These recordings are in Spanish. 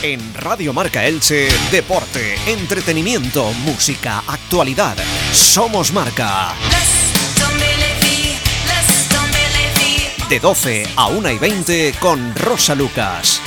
En Radio Marca Elche, deporte, entretenimiento, música, actualidad. Somos Marca. De 12 a 1:20 con Rosa Lucas.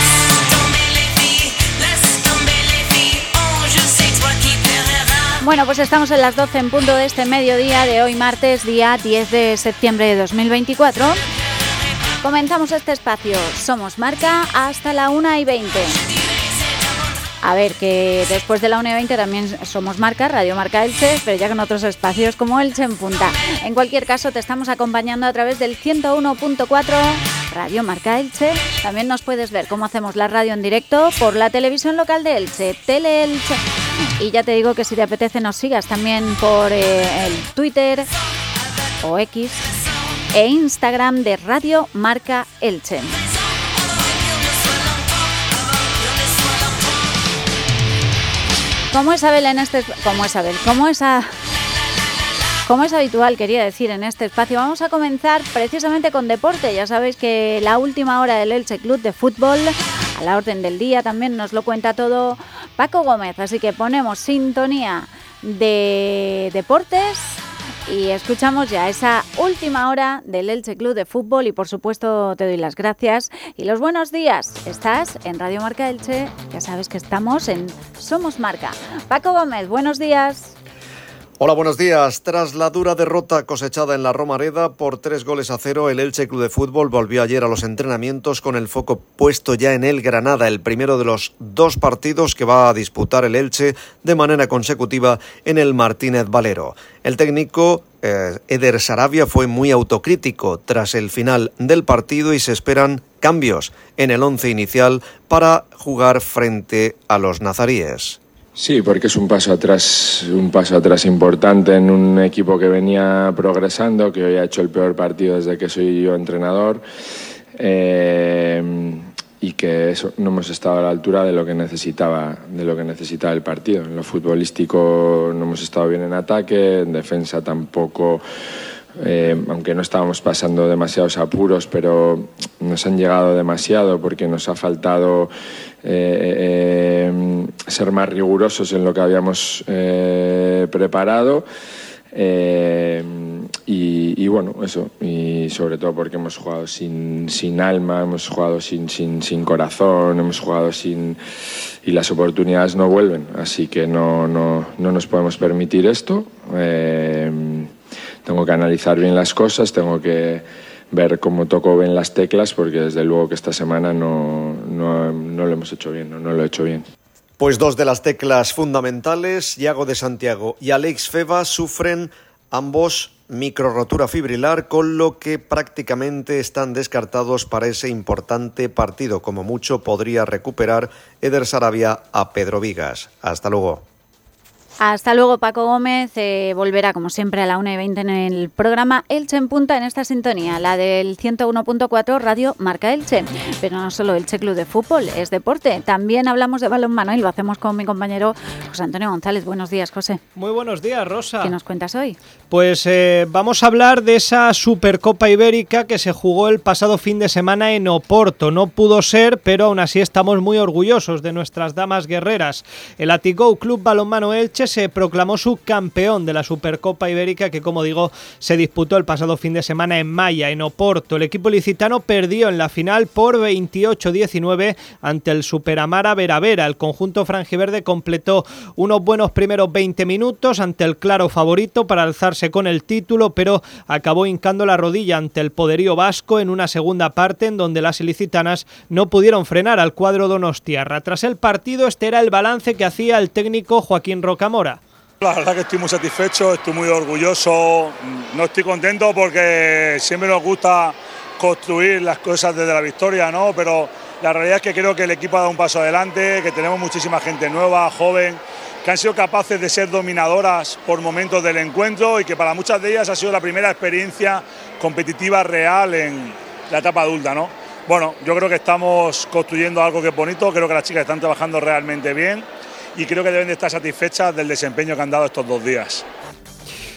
Bueno, pues estamos en las 12 en punto de este mediodía de hoy martes, día 10 de septiembre de 2024. Comenzamos este espacio Somos Marca hasta la 1:20. A ver, que después de la 1:20 también Somos Marca, Radio Marca Elche, pero ya con otros espacios como Elche en Punta. En cualquier caso, te estamos acompañando a través del 101.4 Radio Marca Elche. También nos puedes ver cómo hacemos la radio en directo por la televisión local de Elche, Tele Elche. Y ya te digo que si te apetece nos sigas también por el Twitter o X e Instagram de Radio Marca Elche. Como es habitual, quería decir, en este espacio, vamos a comenzar precisamente con deporte. Ya sabéis que la última hora del Elche Club de Fútbol, a la orden del día, también nos lo cuenta todo Paco Gómez. Así que ponemos sintonía de deportes y escuchamos ya esa última hora del Elche Club de Fútbol. Y por supuesto te doy las gracias y los buenos días. Estás en Radio Marca Elche, ya sabes que estamos en Somos Marca. Paco Gómez, buenos días. Hola, buenos días. Tras la dura derrota cosechada en la Romareda por 3-0, el Elche Club de Fútbol volvió ayer a los entrenamientos con el foco puesto ya en el Granada, el primero de los 2 partidos que va a disputar el Elche de manera consecutiva en el Martínez Valero. El técnico Eder Sarabia fue muy autocrítico tras el final del partido y se esperan cambios en el once inicial para jugar frente a los nazaríes. Sí, porque es un paso atrás importante en un equipo que venía progresando, que hoy ha hecho el peor partido desde que soy yo entrenador, y que eso, no hemos estado a la altura de lo que necesitaba el partido. En lo futbolístico no hemos estado bien en ataque, en defensa tampoco. Aunque no estábamos pasando demasiados apuros, pero nos han llegado demasiado porque nos ha faltado ser más rigurosos en lo que habíamos preparado, y bueno, eso, y sobre todo porque hemos jugado sin alma, hemos jugado sin corazón, hemos jugado y las oportunidades no vuelven, así que no nos podemos permitir esto. Tengo que analizar bien las cosas, tengo que ver cómo toco bien las teclas, porque desde luego que esta semana no lo hemos hecho bien, no lo he hecho bien. Pues 2 de las teclas fundamentales, Yago de Santiago y Alex Feva, sufren ambos microrotura fibrilar, con lo que prácticamente están descartados para ese importante partido. Como mucho podría recuperar Eder Sarabia a Pedro Vigas. Hasta luego. Hasta luego, Paco Gómez. Volverá, como siempre, a la 1:20 en el programa Elche en Punta, en esta sintonía, la del 101.4 Radio Marca Elche. Pero no solo Elche Club de Fútbol, es deporte. También hablamos de balonmano y lo hacemos con mi compañero José Antonio González. Buenos días, José. Muy buenos días, Rosa. ¿Qué nos cuentas hoy? Pues vamos a hablar de esa Supercopa Ibérica que se jugó el pasado fin de semana en Oporto. No pudo ser, pero aún así estamos muy orgullosos de nuestras damas guerreras. El Athletic Club Balonmano Elche se proclamó subcampeón de la Supercopa Ibérica que, como digo, se disputó el pasado fin de semana en Maya, en Oporto. El equipo ilicitano perdió en la final por 28-19 ante el Superamara Veravera. El conjunto franjiverde completó unos buenos primeros 20 minutos ante el claro favorito para alzarse con el título, pero acabó hincando la rodilla ante el poderío vasco en una segunda parte en donde las ilicitanas no pudieron frenar al cuadro donostiarra. Tras el partido, este era el balance que hacía el técnico Joaquín Rocamora. La verdad que estoy muy satisfecho, estoy muy orgulloso. No estoy contento porque siempre nos gusta construir las cosas desde la victoria, ¿no? Pero la realidad es que creo que el equipo ha dado un paso adelante, que tenemos muchísima gente nueva, joven, que han sido capaces de ser dominadoras por momentos del encuentro y que para muchas de ellas ha sido la primera experiencia competitiva real en la etapa adulta, ¿no? Bueno, yo creo que estamos construyendo algo que es bonito, creo que las chicas están trabajando realmente bien y creo que deben de estar satisfechas del desempeño que han dado estos 2 días.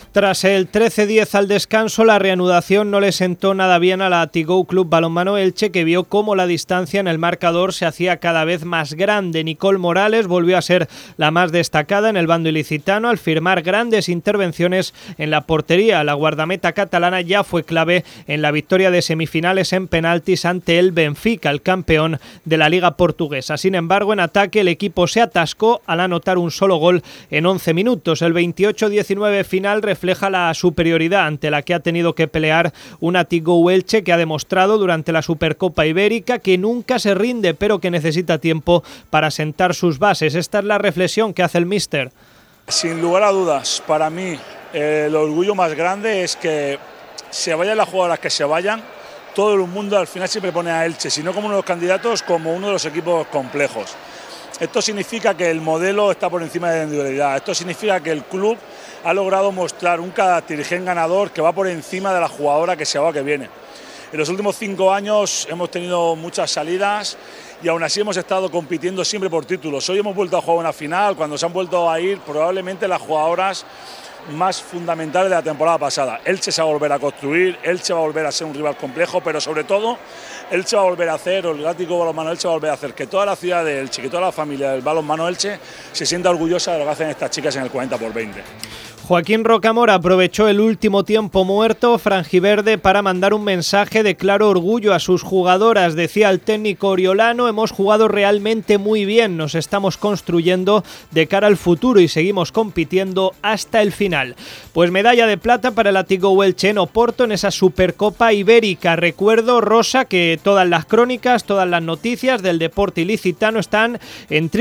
Tras el 13-10 al descanso, la reanudación no le sentó nada bien a la Tigou Club Balonmano Elche, que vio cómo la distancia en el marcador se hacía cada vez más grande. Nicole Morales volvió a ser la más destacada en el bando ilicitano al firmar grandes intervenciones en la portería. La guardameta catalana ya fue clave en la victoria de semifinales en penaltis ante el Benfica, el campeón de la Liga Portuguesa. Sin embargo, en ataque el equipo se atascó al anotar un solo gol en 11 minutos. El 28-19 final refleja la superioridad ante la que ha tenido que pelear una Tigou Elche, que ha demostrado durante la Supercopa Ibérica que nunca se rinde, pero que necesita tiempo para sentar sus bases. Esta es la reflexión que hace el míster. Sin lugar a dudas, para mí el orgullo más grande es que se vayan las jugadoras que se vayan, todo el mundo al final siempre pone a Elche, si no como uno de los candidatos, como uno de los equipos complejos. Esto significa que el modelo está por encima de la individualidad. Esto significa que el club ha logrado mostrar un dirigente ganador que va por encima de la jugadora que se va o que viene. En los últimos 5 años hemos tenido muchas salidas y aún así hemos estado compitiendo siempre por títulos. Hoy hemos vuelto a jugar una final, cuando se han vuelto a ir probablemente las jugadoras más fundamentales de la temporada pasada. Elche se va a volver a construir, Elche va a volver a ser un rival complejo, pero sobre todo Elche va a volver a hacer, o el Látigo Balonmano Elche va a volver a hacer que toda la ciudad de Elche, que toda la familia del Balonmano Elche se sienta orgullosa de lo que hacen estas chicas en el 40x20. Joaquín Rocamora aprovechó el último tiempo muerto franjiverde para mandar un mensaje de claro orgullo a sus jugadoras. Decía el técnico oriolano: hemos jugado realmente muy bien, nos estamos construyendo de cara al futuro y seguimos compitiendo hasta el final. Pues medalla de plata para el Tigou Elche en Oporto en esa Supercopa Ibérica. Recuerdo, Rosa, que todas las crónicas, todas las noticias del deporte ilicitano están en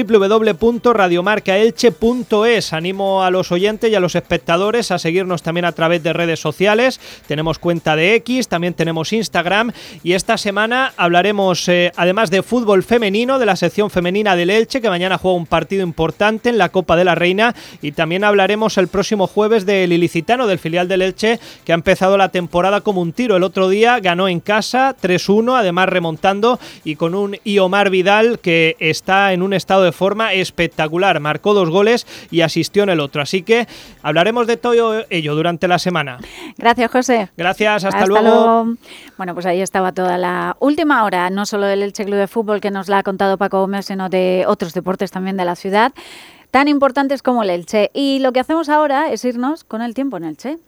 www.radiomarcaelche.es. Animo a los oyentes y a los espectadores a seguirnos también a través de redes sociales. Tenemos cuenta de X, también tenemos Instagram, y esta semana hablaremos además de fútbol femenino, de la sección femenina del Elche, que mañana juega un partido importante en la Copa de la Reina, y también hablaremos el próximo jueves del ilicitano, del filial del Elche, que ha empezado la temporada como un tiro. El otro día ganó en casa 3-1, además remontando, y con un Iomar Vidal que está en un estado de forma espectacular. Marcó 2 goles y asistió en el otro, así que hablaremos de todo ello durante la semana. Gracias, José. Gracias, hasta luego. Bueno, pues ahí estaba toda la última hora, no solo del Elche Club de Fútbol, que nos la ha contado Paco Gómez, sino de otros deportes también de la ciudad, tan importantes como el Elche. Y lo que hacemos ahora es irnos con el tiempo en Elche.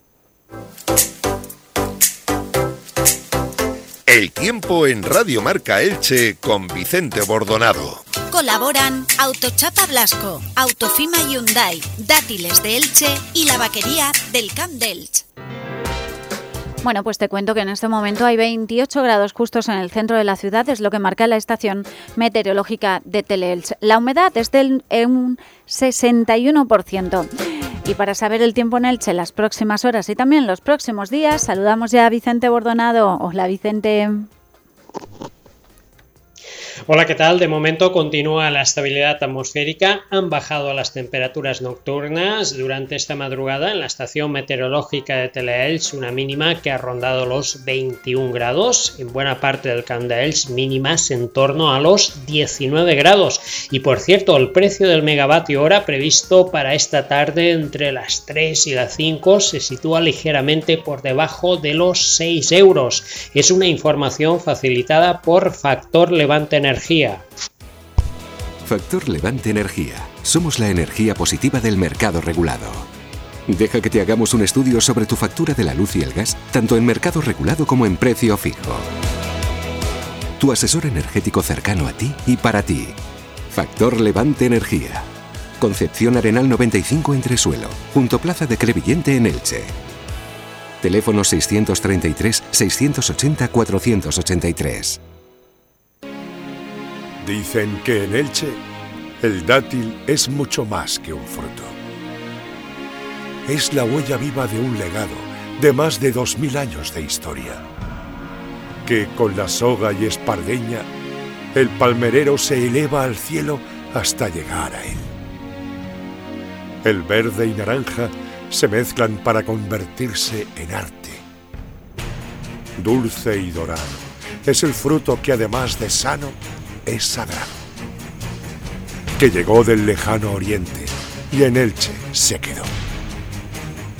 El tiempo en Radio Marca Elche con Vicente Bordonado. Colaboran Autochapa Blasco, Autofima Hyundai, Dátiles de Elche y la vaquería del Camp d'Elche. Bueno, pues te cuento que en este momento hay 28 grados justos en el centro de la ciudad, es lo que marca la estación meteorológica de Teleelch. La humedad es del un 61%. Y para saber el tiempo en Elche las próximas horas y también los próximos días, saludamos ya a Vicente Bordonado. Hola, Vicente. Hola, ¿qué tal? De momento continúa la estabilidad atmosférica. Han bajado las temperaturas nocturnas durante esta madrugada en la estación meteorológica de Teleelch, una mínima que ha rondado los 21 grados. En buena parte del Camp d'Elche, mínimas en torno a los 19 grados. Y por cierto, el precio del megavatio hora previsto para esta tarde entre las 3 y las 5 se sitúa ligeramente por debajo de los 6 euros. Es una información facilitada por Factor Levante Energía. Factor Levante Energía. Somos la energía positiva del mercado regulado. Deja que te hagamos un estudio sobre tu factura de la luz y el gas, tanto en mercado regulado como en precio fijo. Tu asesor energético cercano a ti y para ti. Factor Levante Energía. Concepción Arenal 95 Entresuelo, junto Plaza de Crevillente en Elche. Teléfono 633 680 483. Dicen que en Elche el dátil es mucho más que un fruto. Es la huella viva de un legado de más de 2000 años de historia. Que con la soga y espardeña, el palmerero se eleva al cielo hasta llegar a él. El verde y naranja se mezclan para convertirse en arte. Dulce y dorado es el fruto que además de sano, es sagrado, que llegó del lejano oriente y en Elche se quedó.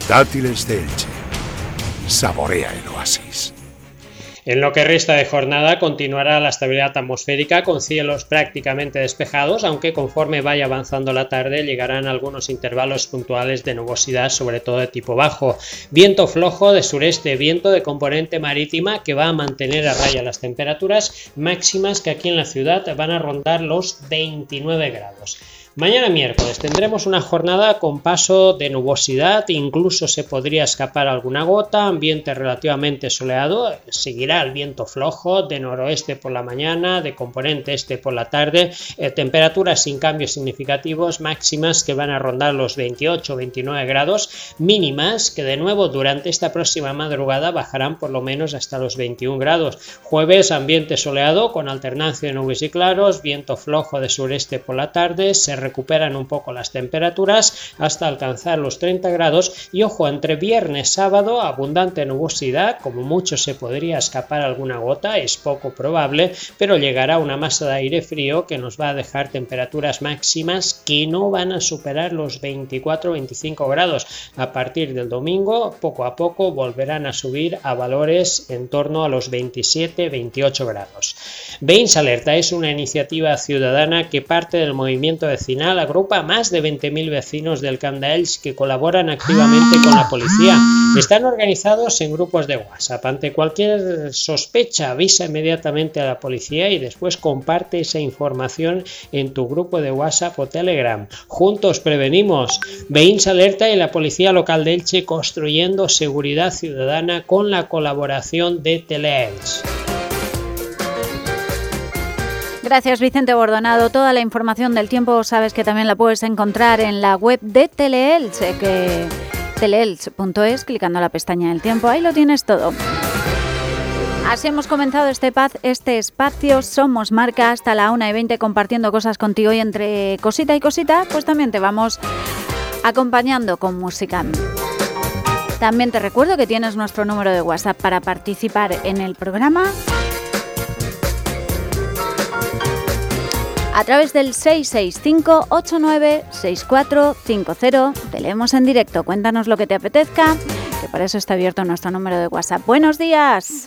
Dátiles de Elche. Saborea el oasis. En lo que resta de jornada continuará la estabilidad atmosférica con cielos prácticamente despejados, aunque conforme vaya avanzando la tarde llegarán algunos intervalos puntuales de nubosidad, sobre todo de tipo bajo. Viento flojo de sureste, viento de componente marítima que va a mantener a raya las temperaturas máximas que aquí en la ciudad van a rondar los 29 grados. Mañana miércoles tendremos una jornada con paso de nubosidad, incluso se podría escapar alguna gota, ambiente relativamente soleado, seguirá el viento flojo de noroeste por la mañana, de componente este por la tarde, temperaturas sin cambios significativos, máximas que van a rondar los 28-29 grados, mínimas que de nuevo durante esta próxima madrugada bajarán por lo menos hasta los 21 grados. Jueves ambiente soleado con alternancia de nubes y claros, viento flojo de sureste por la tarde, se recuperan un poco las temperaturas hasta alcanzar los 30 grados y ojo, entre viernes sábado abundante nubosidad, como mucho se podría escapar alguna gota, es poco probable, pero llegará una masa de aire frío que nos va a dejar temperaturas máximas que no van a superar los 24-25 grados. A partir del domingo poco a poco volverán a subir a valores en torno a los 27-28 grados. Veïns Alerta es una iniciativa ciudadana que parte del movimiento vecinal, agrupa a más de 20.000 vecinos del Camp de Elx que colaboran activamente con la policía. Están organizados en grupos de WhatsApp. Ante cualquier sospecha avisa inmediatamente a la policía y después comparte esa información en tu grupo de WhatsApp o Telegram. Juntos prevenimos. Veïns Alerta y la Policía Local de Elche construyendo seguridad ciudadana con la colaboración de Teleelch. Gracias, Vicente Bordonado. Toda la información del tiempo sabes que también la puedes encontrar en la web de Teleelch, que teleelch.es, clicando la pestaña del tiempo, ahí lo tienes todo. Así hemos comenzado este espacio Somos Marca hasta la 1:20 compartiendo cosas contigo y entre cosita y cosita, pues también te vamos acompañando con música. También te recuerdo que tienes nuestro número de WhatsApp para participar en el programa a través del 665-896450. Te leemos en directo. Cuéntanos lo que te apetezca, que para eso está abierto nuestro número de WhatsApp. ¡Buenos días!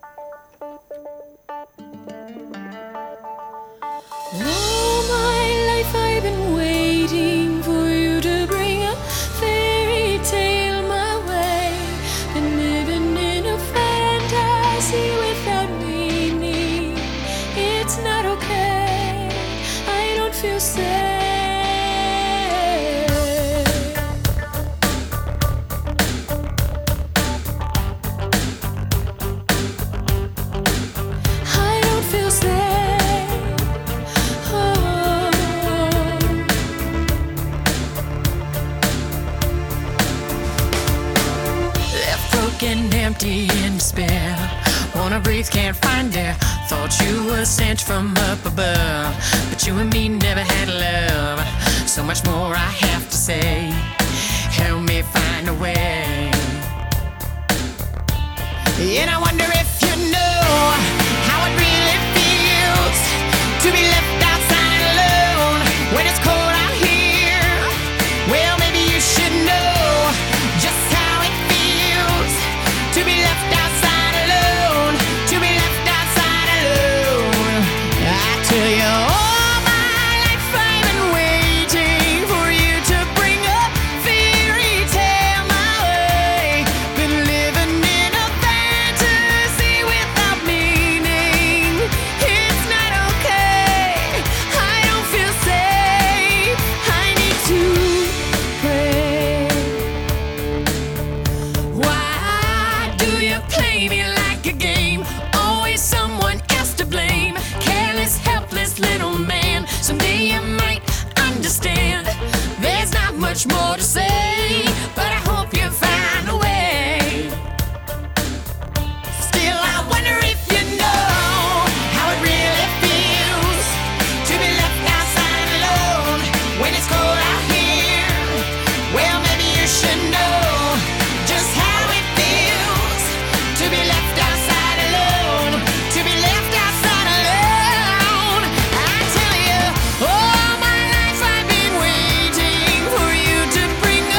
Empty in despair, wanna breathe, can't find air. Thought you were sent from up above, but you and me never had love. So much more I have to say. Help me find a way. And I wonder if you know how it really feels to be left outside alone when it's cold out here. Well, maybe you should know just how it feels to be left outside alone, to be left outside alone. I tell you, all my life I've been waiting for you to bring a fairy tale my way. Been living in a fantasy without meaning. It's not okay, I don't feel safe, I need to pray. Why do you play me like a game? Always someone else to blame. Careless, helpless little man. Someday you might understand. There's not much more to say, but I hope you find a way. Still, I wonder if you know how it really feels to be left outside alone when it's cold out here. Well, maybe you should know just how it feels to be left outside alone, to be left outside alone. I tell you, all my life I've been waiting for you to bring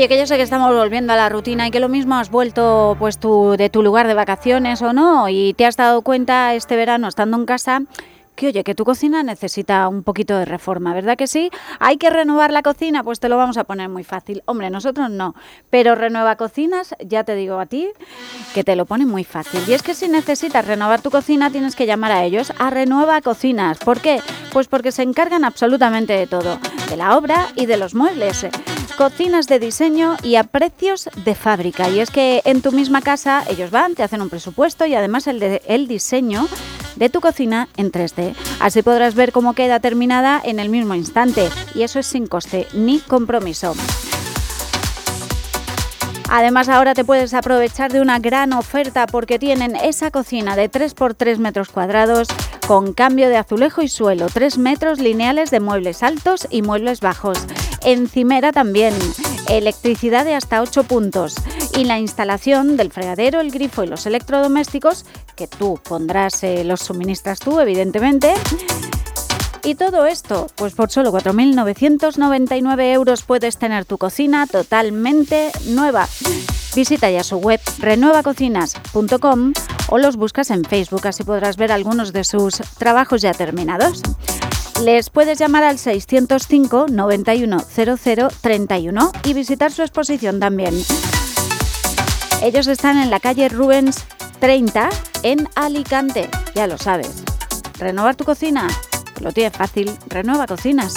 Oye, que yo sé que estamos volviendo a la rutina y que lo mismo has vuelto pues de tu lugar de vacaciones o no, y te has dado cuenta este verano estando en casa que, oye, que tu cocina necesita un poquito de reforma, ¿verdad que sí? ¿Hay que renovar la cocina? Pues te lo vamos a poner muy fácil. Hombre, nosotros no, pero Renueva Cocinas, ya te digo a ti, que te lo pone muy fácil. Y es que si necesitas renovar tu cocina, tienes que llamar a ellos, a Renueva Cocinas. ¿Por qué? Pues porque se encargan absolutamente de todo, de la obra y de los muebles. Cocinas de diseño y a precios de fábrica. Y es que en tu misma casa ellos van, te hacen un presupuesto y además el diseño de tu cocina en 3D. Así podrás ver cómo queda terminada en el mismo instante. Y eso es sin coste ni compromiso. Además, ahora te puedes aprovechar de una gran oferta porque tienen esa cocina de 3x3 metros cuadrados con cambio de azulejo y suelo, 3 metros lineales de muebles altos y muebles bajos. Encimera también, electricidad de hasta 8 puntos y la instalación del fregadero, el grifo y los electrodomésticos que tú pondrás, los suministras tú, evidentemente. Y todo esto, pues por solo 4.999 euros puedes tener tu cocina totalmente nueva. Visita ya su web renuevacocinas.com o los buscas en Facebook, así podrás ver algunos de sus trabajos ya terminados. Les puedes llamar al 605 91 00 31 y visitar su exposición también. Ellos están en la calle Rubens 30 en Alicante, ya lo sabes. ¿Renovar tu cocina? Lo tiene fácil, Renueva Cocinas.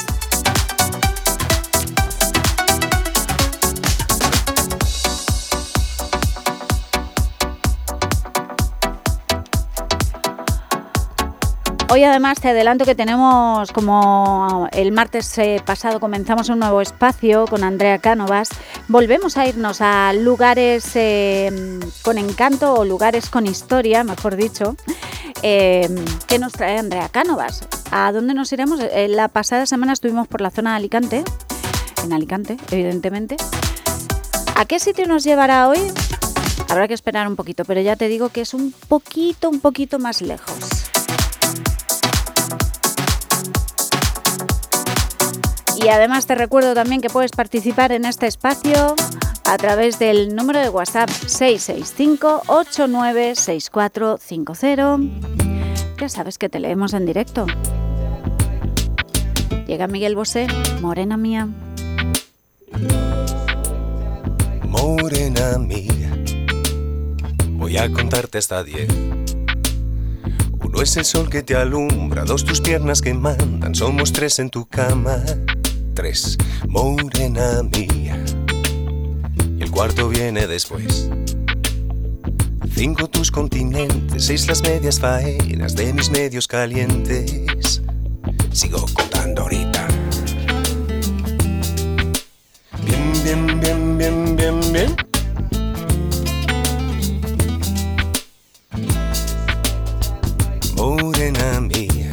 Hoy además te adelanto que tenemos, como el martes pasado comenzamos un nuevo espacio con Andrea Cánovas, volvemos a irnos a lugares con encanto o lugares con historia, mejor dicho. ¿Qué nos trae Andrea Cánovas? ¿A dónde nos iremos? La pasada semana estuvimos por la zona de Alicante, en Alicante, evidentemente. ¿A qué sitio nos llevará hoy? Habrá que esperar un poquito, pero ya te digo que es un poquito más lejos. Y además te recuerdo también que puedes participar en este espacio a través del número de WhatsApp 665-896450. Ya sabes que te leemos en directo. Llega Miguel Bosé, Morena Mía. Morena mía, voy a contarte hasta 10. 1 es el sol que te alumbra, 2 tus piernas que mandan, somos 3 en tu cama. 3, morena mía, y el 4 viene después. 5 tus continentes, 6 las medias faenas de mis medios calientes. Sigo contando ahorita. Bien, bien, bien, bien, bien, bien. Morena mía,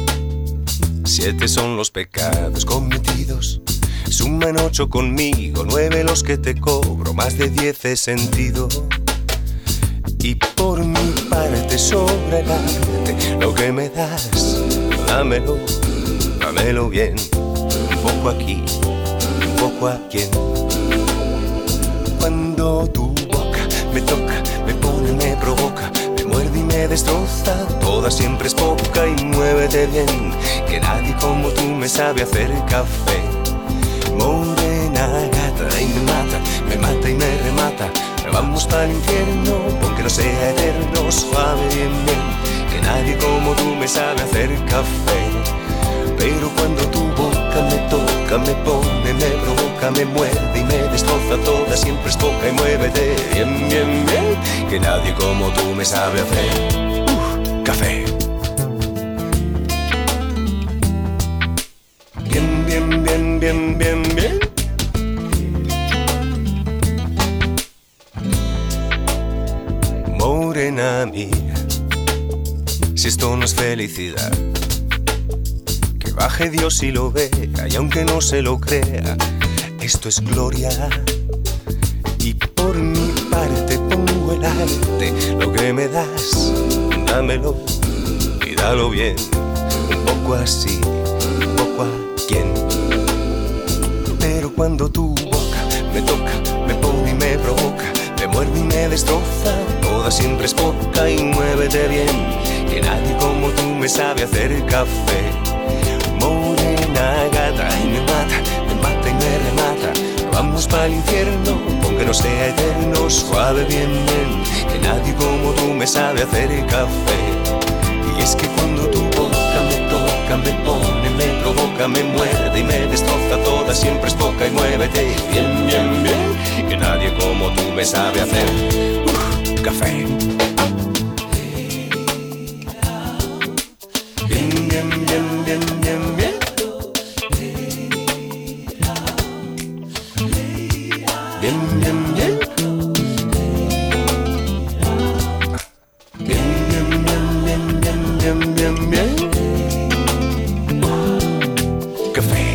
7 son los pecados cometidos, suman 8 conmigo, 9 los que te cobro, más de 10 he sentido. Y por mi parte sobra el arte, lo que me das, dámelo, dámelo bien, un poco aquí, un poco aquí. Cuando tu boca me toca, me pone, me provoca, me muerde y me destroza, toda siempre es poca y muévete bien, que nadie como tú me sabe hacer café. Morena gata y me mata y me remata, vamos para el infierno, aunque no sea eterno, suave bien bien, que nadie como tú me sabe hacer café. Pero cuando tu boca me toca, me pone, me provoca, me muerde y me destroza, toda siempre es poca y muévete bien, bien, bien, que nadie como tú me sabe hacer café. Bien, bien, bien, bien, bien, bien. Morena mía, si esto no es felicidad, que baje Dios y lo vea, y aunque no se lo crea, esto es gloria. Y por mi parte pongo el arte, lo que me das, dámelo y dalo bien, un poco así, un poco a quien. Pero cuando tu boca me toca, me pone y me provoca, me muerde y me destroza, toda siempre es poca y muévete bien, que nadie como tú me sabe hacer café. Morena gata y me mata y me remata, vamos pa'l infierno, aunque no sea eterno, suave bien, que nadie como tú me sabe hacer café. Y es que cuando tu boca me toca, me pone, me provoca, me muerde y me destroza, toda siempre es poca y muévete bien, bien, bien, que nadie como tú me sabe hacer café. Bien, bien, bien, bien, bien, bien. Bien, bien, bien. Bien, bien, bien. Café.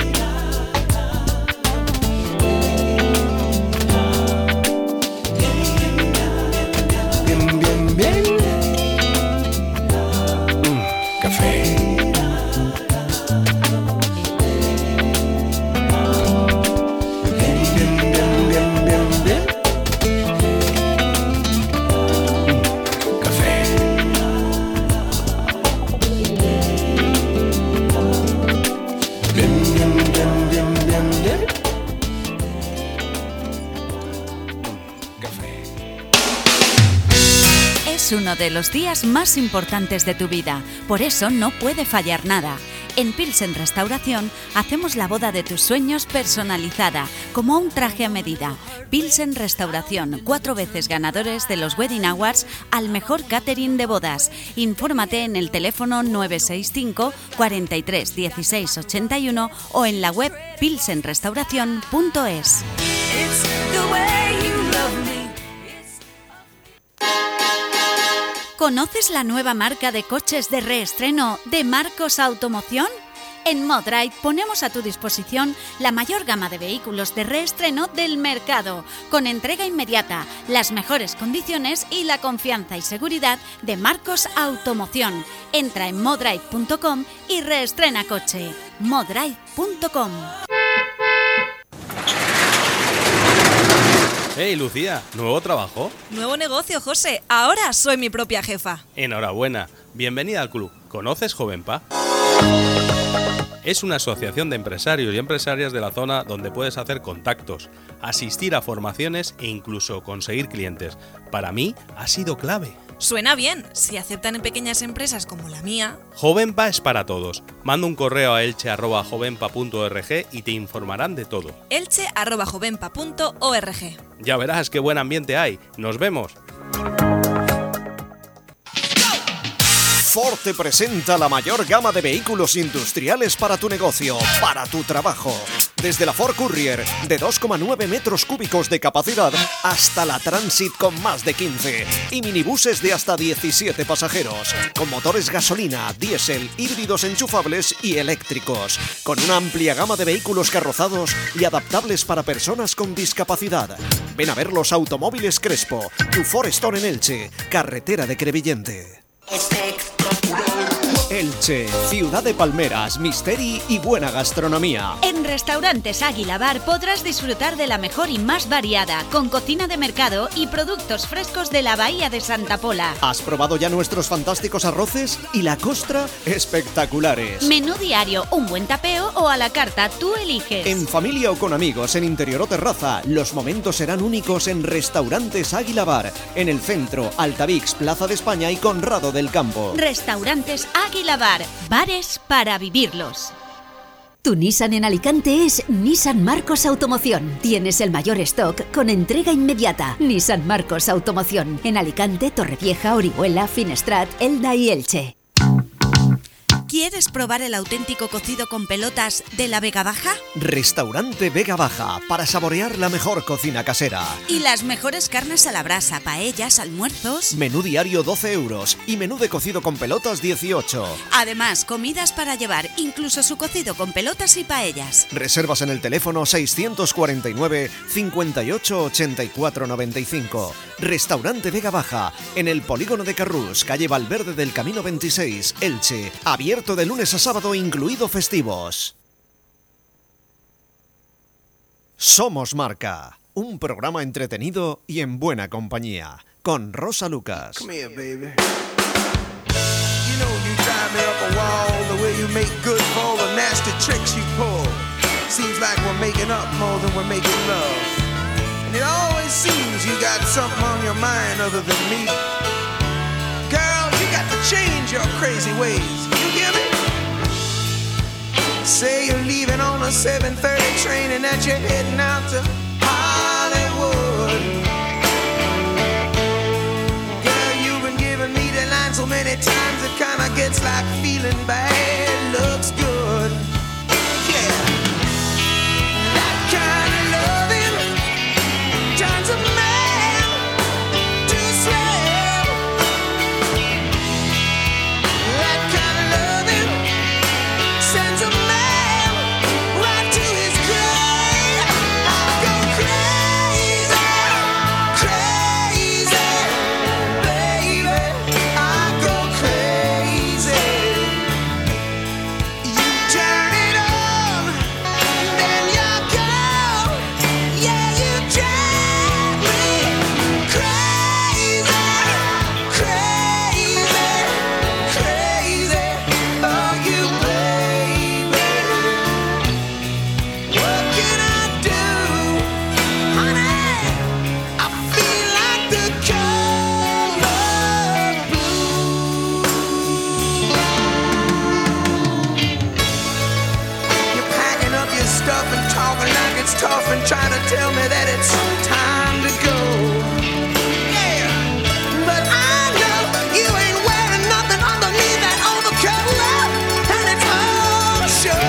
Bien, bien, bien. Café. Es uno de los días más importantes de tu vida, por eso no puede fallar nada. En Pilsen Restauración hacemos la boda de tus sueños personalizada, como un traje a medida. Pilsen Restauración, 4 veces ganadores de los Wedding Awards al mejor catering de bodas. Infórmate en el teléfono 965 43 16 81 o en la web pilsenrestauracion.es. ¿Conoces la nueva marca de coches de reestreno de Marcos Automoción? En Modride ponemos a tu disposición la mayor gama de vehículos de reestreno del mercado, con entrega inmediata, las mejores condiciones y la confianza y seguridad de Marcos Automoción. Entra en modride.com y reestrena coche. modride.com. Hey, Lucía, ¿nuevo trabajo? Nuevo negocio, José. Ahora soy mi propia jefa. Enhorabuena. Bienvenida al club. ¿Conoces Jovenpa? Es una asociación de empresarios y empresarias de la zona donde puedes hacer contactos, asistir a formaciones e incluso conseguir clientes. Para mí ha sido clave. Suena bien, si aceptan en pequeñas empresas como la mía. Jovenpa es para todos. Manda un correo a elche@jovenpa.org y te informarán de todo. elche@jovenpa.org. Ya verás qué buen ambiente hay. ¡Nos vemos! Ford te presenta la mayor gama de vehículos industriales para tu negocio, para tu trabajo. Desde la Ford Courier de 2,9 metros cúbicos de capacidad hasta la Transit con más de 15 y minibuses de hasta 17 pasajeros, con motores gasolina, diésel, híbridos enchufables y eléctricos, con una amplia gama de vehículos carrozados y adaptables para personas con discapacidad. Ven a ver los Automóviles Crespo, tu Ford Store en Elche, carretera de Crevillente. Elche, ciudad de palmeras, misteri y buena gastronomía. En Restaurantes Águila Bar podrás disfrutar de la mejor y más variada, con cocina de mercado y productos frescos de la Bahía de Santa Pola. ¿Has probado ya nuestros fantásticos arroces? Y la costra, espectaculares. Menú diario, un buen tapeo o a la carta, tú eliges. En familia o con amigos, en interior o terraza, los momentos serán únicos en Restaurantes Águila Bar, en el centro, Altavix, Plaza de España y Conrado del Campo. Restaurantes Águila Bar, bares para vivirlos. Tu Nissan en Alicante es Nissan Marcos Automoción. Tienes el mayor stock con entrega inmediata. Nissan Marcos Automoción en Alicante, Torrevieja, Orihuela, Finestrat, Elda y Elche. ¿Quieres probar el auténtico cocido con pelotas de la Vega Baja? Restaurante Vega Baja, para saborear la mejor cocina casera. Y las mejores carnes a la brasa, paellas, almuerzos. Menú diario 12 euros y menú de cocido con pelotas 18. Además, comidas para llevar, incluso su cocido con pelotas y paellas. Reservas en el teléfono 649 58 84 95. Restaurante Vega Baja, en el polígono de Carrús, calle Valverde del Camino 26, Elche. Abierto de lunes a sábado, incluido festivos. Somos Marca, un programa entretenido y en buena compañía, con Rosa Lucas. Come here, baby. You know you drive me up a wall, the way you make good for all the nasty tricks you pull. Seems like we're making up more than we're making love. And it always seems you got something on your mind other than me. Girl, you got to change your crazy ways. You hear me? Say you're leaving on a 7:30 train and that you're heading out to Hollywood. Girl, you've been giving me the line so many times it kinda gets like feeling bad looks good. Yeah, that kind of loving turns a man to a slave. That kind of loving sends a man right to his grave. I go crazy, crazy, baby. I go crazy. You turn it on, then you go. Yeah, you drive me crazy, crazy, crazy. Oh, you baby. What can I do, honey? I feel like the color blue. You're packing up your stuff and talking like it's tough and trying to tell me that it's time to go. Yeah, but I know you ain't wearing nothing underneath that overcoat, love, and it's all show.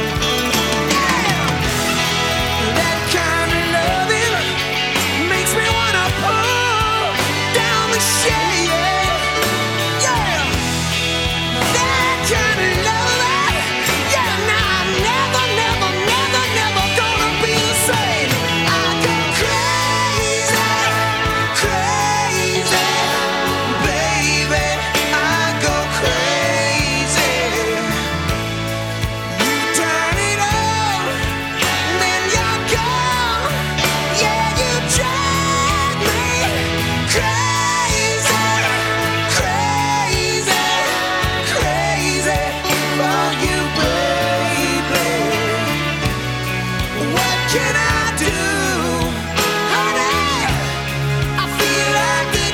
That kind of loving makes me wanna pull down the shade. Yeah, that kind of loving. Yeah, now I'm never, never, never, never gonna be the same. I go crazy, crazy, baby. I go crazy. You turn it on, then you're gone. Yeah, you drive me crazy, crazy, crazy for you, baby. What can I do, honey? I feel like the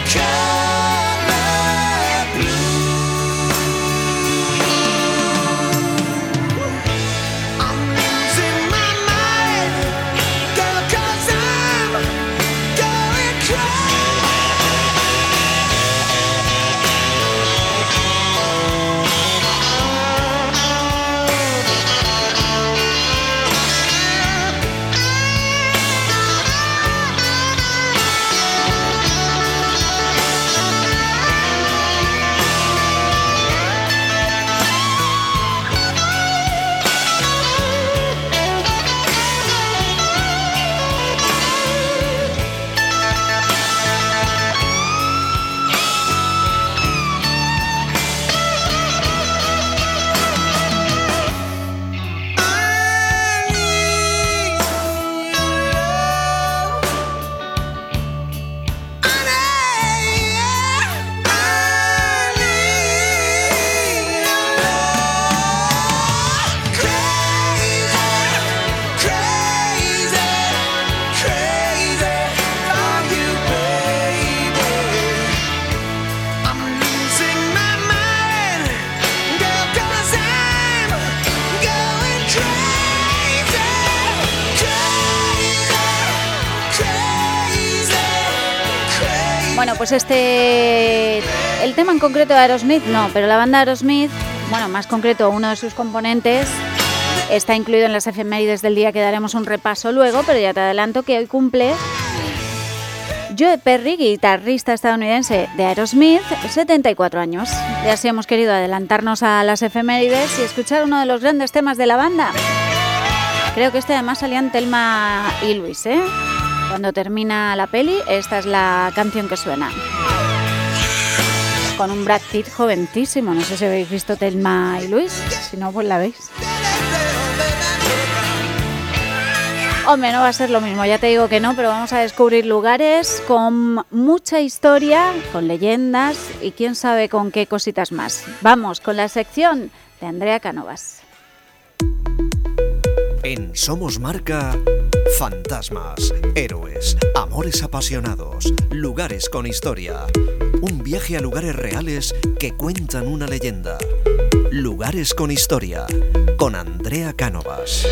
color blue. I'm losing my mind, girl, 'cause I'm going Bueno, pues el tema en concreto de Aerosmith no, pero la banda Aerosmith, bueno, más concreto uno de sus componentes, está incluido en las efemérides del día que daremos un repaso luego, pero ya te adelanto que hoy cumple Joe Perry, guitarrista estadounidense de Aerosmith, 74 años. Y así hemos querido adelantarnos a las efemérides y escuchar uno de los grandes temas de la banda. Creo que este además salían Thelma y Luis, ¿eh? Cuando termina la peli, esta es la canción que suena. Con un Brad Pitt jovencísimo. No sé si habéis visto Thelma y Luis. Si no, pues la veis. Hombre, no va a ser lo mismo, ya te digo que no, pero vamos a descubrir lugares con mucha historia, con leyendas y quién sabe con qué cositas más. Vamos con la sección de Andrea Cánovas. En Somos Marca, fantasmas, héroes, amores apasionados, lugares con historia. Un viaje a lugares reales que cuentan una leyenda. Lugares con historia, con Andrea Cánovas.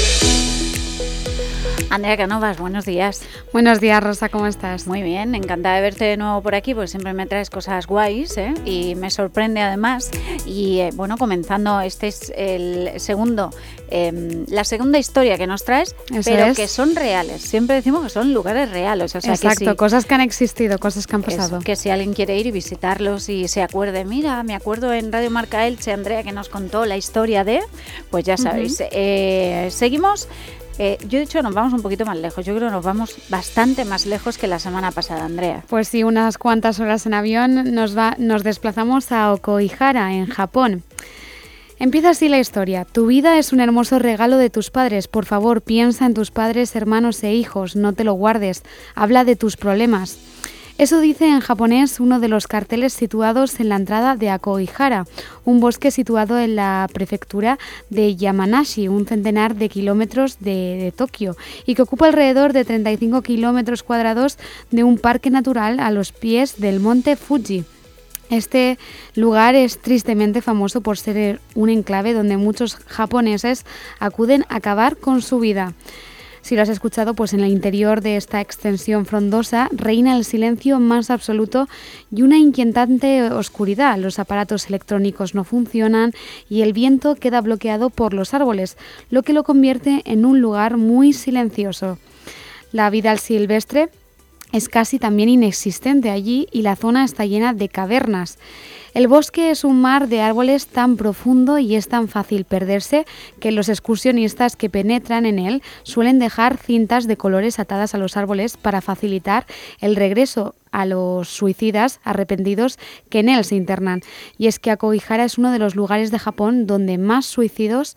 Andrea Cánovas, buenos días. Buenos días, Rosa, ¿cómo estás? Muy bien, encantada de verte de nuevo por aquí, porque siempre me traes cosas guays, ¿eh? Y me sorprende además. Y bueno, comenzando, este es el segundo, la segunda historia que nos traes, Eso pero es. que son reales. Siempre decimos que son lugares reales. O sea, Exacto, que si, cosas que han existido, cosas que han pasado. que si alguien quiere ir y visitarlos y se acuerde, mira, me acuerdo en Radio Marca Elche, Andrea, que nos contó la historia de, pues ya sabéis. Seguimos. Yo he dicho nos vamos un poquito más lejos. Yo creo que nos vamos bastante más lejos que la semana pasada, Andrea. Pues sí, unas cuantas horas en avión nos desplazamos a Okihara, en Japón. Empieza así la historia. Tu vida es un hermoso regalo de tus padres. Por favor, piensa en tus padres, hermanos e hijos. No te lo guardes. Habla de tus problemas. Eso dice en japonés uno de los carteles situados en la entrada de Okihara, un bosque situado en la prefectura de Yamanashi, un centenar de kilómetros de Tokio, y que ocupa alrededor de 35 kilómetros cuadrados de un parque natural a los pies del monte Fuji. Este lugar es tristemente famoso por ser un enclave donde muchos japoneses acuden a acabar con su vida. Si lo has escuchado, pues en el interior de esta extensión frondosa reina el silencio más absoluto y una inquietante oscuridad. Los aparatos electrónicos no funcionan y el viento queda bloqueado por los árboles, lo que lo convierte en un lugar muy silencioso. La vida silvestre es casi también inexistente allí y la zona está llena de cavernas. El bosque es un mar de árboles tan profundo y es tan fácil perderse que los excursionistas que penetran en él suelen dejar cintas de colores atadas a los árboles para facilitar el regreso a los suicidas arrepentidos que en él se internan. Y es que Okihara es uno de los lugares de Japón donde más suicidios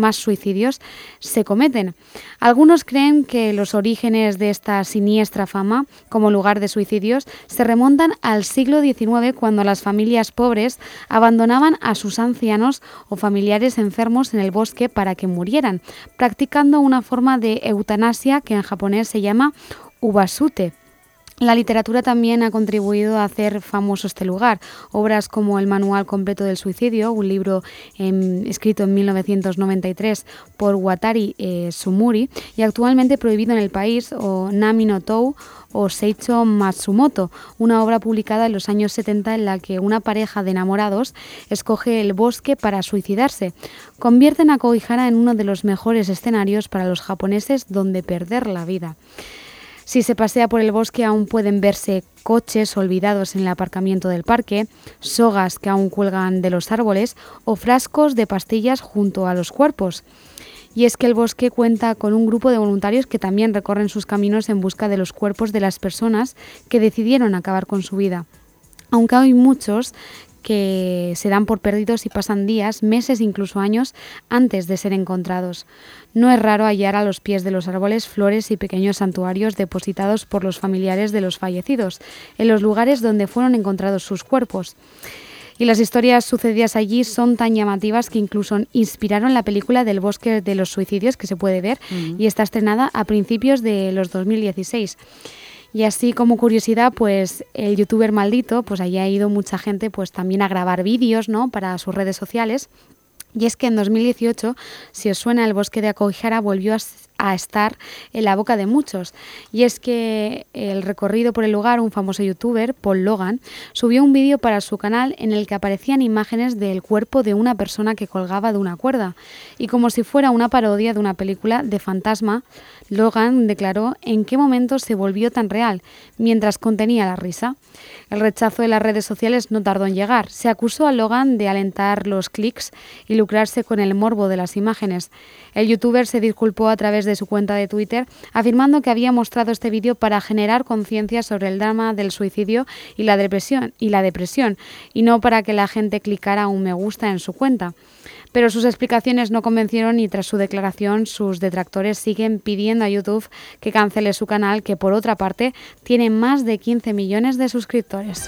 se cometen. Algunos creen que los orígenes de esta siniestra fama como lugar de suicidios se remontan al siglo XIX, cuando las familias pobres abandonaban a sus ancianos o familiares enfermos en el bosque para que murieran, practicando una forma de eutanasia que en japonés se llama ubasute. La literatura también ha contribuido a hacer famoso este lugar. Obras como El Manual Completo del Suicidio, un libro escrito en 1993 por Watari Sumuri y actualmente prohibido en el país, o Nami no Tou o Seicho Matsumoto, una obra publicada en los años 70 en la que una pareja de enamorados escoge el bosque para suicidarse. Convierten a Okihara en uno de los mejores escenarios para los japoneses donde perder la vida. Si se pasea por el bosque aún pueden verse coches olvidados en el aparcamiento del parque, sogas que aún cuelgan de los árboles o frascos de pastillas junto a los cuerpos. Y es que el bosque cuenta con un grupo de voluntarios que también recorren sus caminos en busca de los cuerpos de las personas que decidieron acabar con su vida. Aunque hay muchos que se dan por perdidos y pasan días, meses, incluso años antes de ser encontrados. No es raro hallar a los pies de los árboles flores y pequeños santuarios depositados por los familiares de los fallecidos, en los lugares donde fueron encontrados sus cuerpos. Y las historias sucedidas allí son tan llamativas que incluso inspiraron la película del Bosque de los Suicidios, que se puede ver, y está estrenada a principios de los 2016. Y así como curiosidad, pues el youtuber Maldito, pues allí ha ido mucha gente pues también a grabar vídeos, ¿no?, para sus redes sociales. Y es que en 2018, si os suena, el bosque de Okihara volvió a estar en la boca de muchos. Y es que el recorrido por el lugar, un famoso youtuber, Paul Logan, subió un vídeo para su canal en el que aparecían imágenes del cuerpo de una persona que colgaba de una cuerda. Y como si fuera una parodia de una película de fantasma, Logan declaró en qué momento se volvió tan real, mientras contenía la risa. El rechazo de las redes sociales no tardó en llegar. Se acusó a Logan de alentar los clics y lucrarse con el morbo de las imágenes. El youtuber se disculpó a través de su cuenta de Twitter, afirmando que había mostrado este vídeo para generar conciencia sobre el drama del suicidio y la depresión, y no para que la gente clicara un me gusta en su cuenta. Pero sus explicaciones no convencieron y tras su declaración sus detractores siguen pidiendo a YouTube que cancele su canal, que por otra parte tiene más de 15 millones de suscriptores.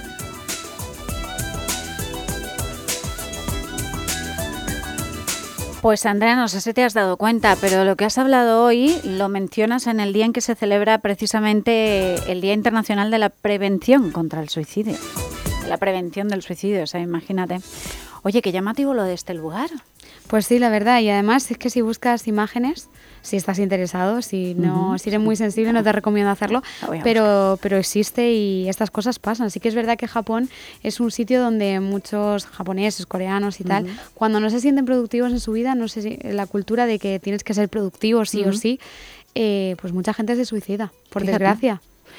Pues Andrea, no sé si te has dado cuenta, pero lo que has hablado hoy lo mencionas en el día en que se celebra precisamente el Día Internacional de la Prevención contra el Suicidio. La prevención del suicidio, o sea, imagínate. Oye, qué llamativo lo de este lugar. Pues sí, la verdad, y además es que si buscas imágenes, si estás interesado, si no, si eres muy sensible, no te recomiendo hacerlo, pero existe y estas cosas pasan. Sí que es verdad que Japón es un sitio donde muchos japoneses, coreanos y tal, cuando no se sienten productivos en su vida, no sé si la cultura de que tienes que ser productivo sí o sí, pues mucha gente se suicida, por desgracia.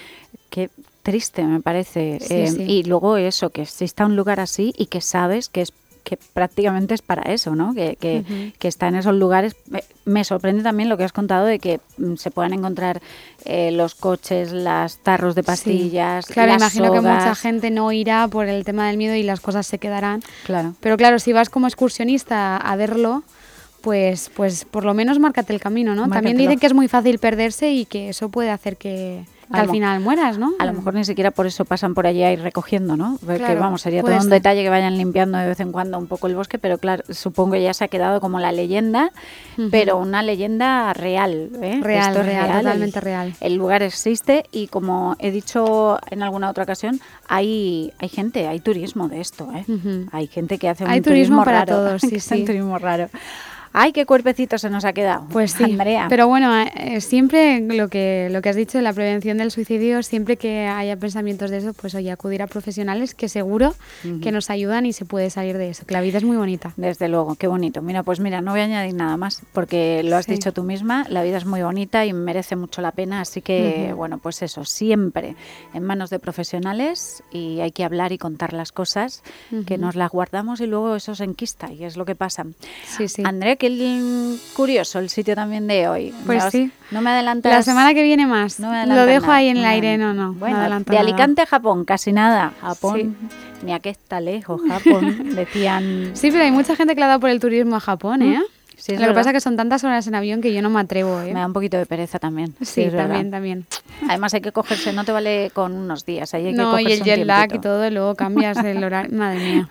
Qué triste me parece. Sí. Y luego eso, que exista un lugar así y que sabes que prácticamente es para eso, ¿no? Que está en esos lugares. Me sorprende también lo que has contado de que se puedan encontrar los coches, los tarros de pastillas, Claro, las imagino sogas. que mucha gente no irá por el tema del miedo y las cosas se quedarán. Claro. Pero claro, si vas como excursionista a verlo, pues por lo menos márcate el camino, ¿no? Márcatelo. También dicen que es muy fácil perderse y que eso puede hacer que al final mueras, ¿no? A lo mejor ni siquiera por eso pasan por allí a ir recogiendo, ¿no? Porque Claro, vamos, sería todo puede un ser. detalle que vayan limpiando de vez en cuando un poco el bosque, pero claro, supongo que ya se ha quedado como la leyenda, pero una leyenda real, ¿eh? Real, Esto es real, real, totalmente real. El lugar existe y como he dicho en alguna otra ocasión, hay gente, hay turismo de esto, ¿eh? Hay gente que hace Hay un turismo para raro, todos, sí, que hace un sí. turismo raro. ¡Ay, qué cuerpecito se nos ha quedado! Pues sí, Andrea. pero bueno, siempre lo que has dicho de la prevención del suicidio, siempre que haya pensamientos de eso, pues oye, acudir a profesionales que seguro que nos ayudan y se puede salir de eso, que la vida es muy bonita. Desde luego, qué bonito. Mira, no voy a añadir nada más, porque lo has dicho tú misma, la vida es muy bonita y merece mucho la pena, así que, bueno, pues eso, siempre en manos de profesionales y hay que hablar y contar las cosas, que nos las guardamos y luego eso se enquista y es lo que pasa. Sí, sí. Andrea, qué curioso el sitio también de hoy. Pues sí. No me adelantas. La semana que viene más. No me lo adelantas dejo nada. ahí en el aire, no Bueno, adelanto de nada. Alicante a Japón, casi nada. Japón, ni a qué está lejos, Japón, decían. Sí, pero hay mucha gente que le ha dado por el turismo a Japón, ¿eh? Sí, es Lo que verdad. pasa es que son tantas horas en avión que yo no me atrevo, ¿eh? Me da un poquito de pereza también. Sí, es verdad. también. Además hay que cogerse, no te vale con unos días, ahí hay que No, y cogerse el jet un lag y tiempito. todo, luego cambias el horario. Madre mía.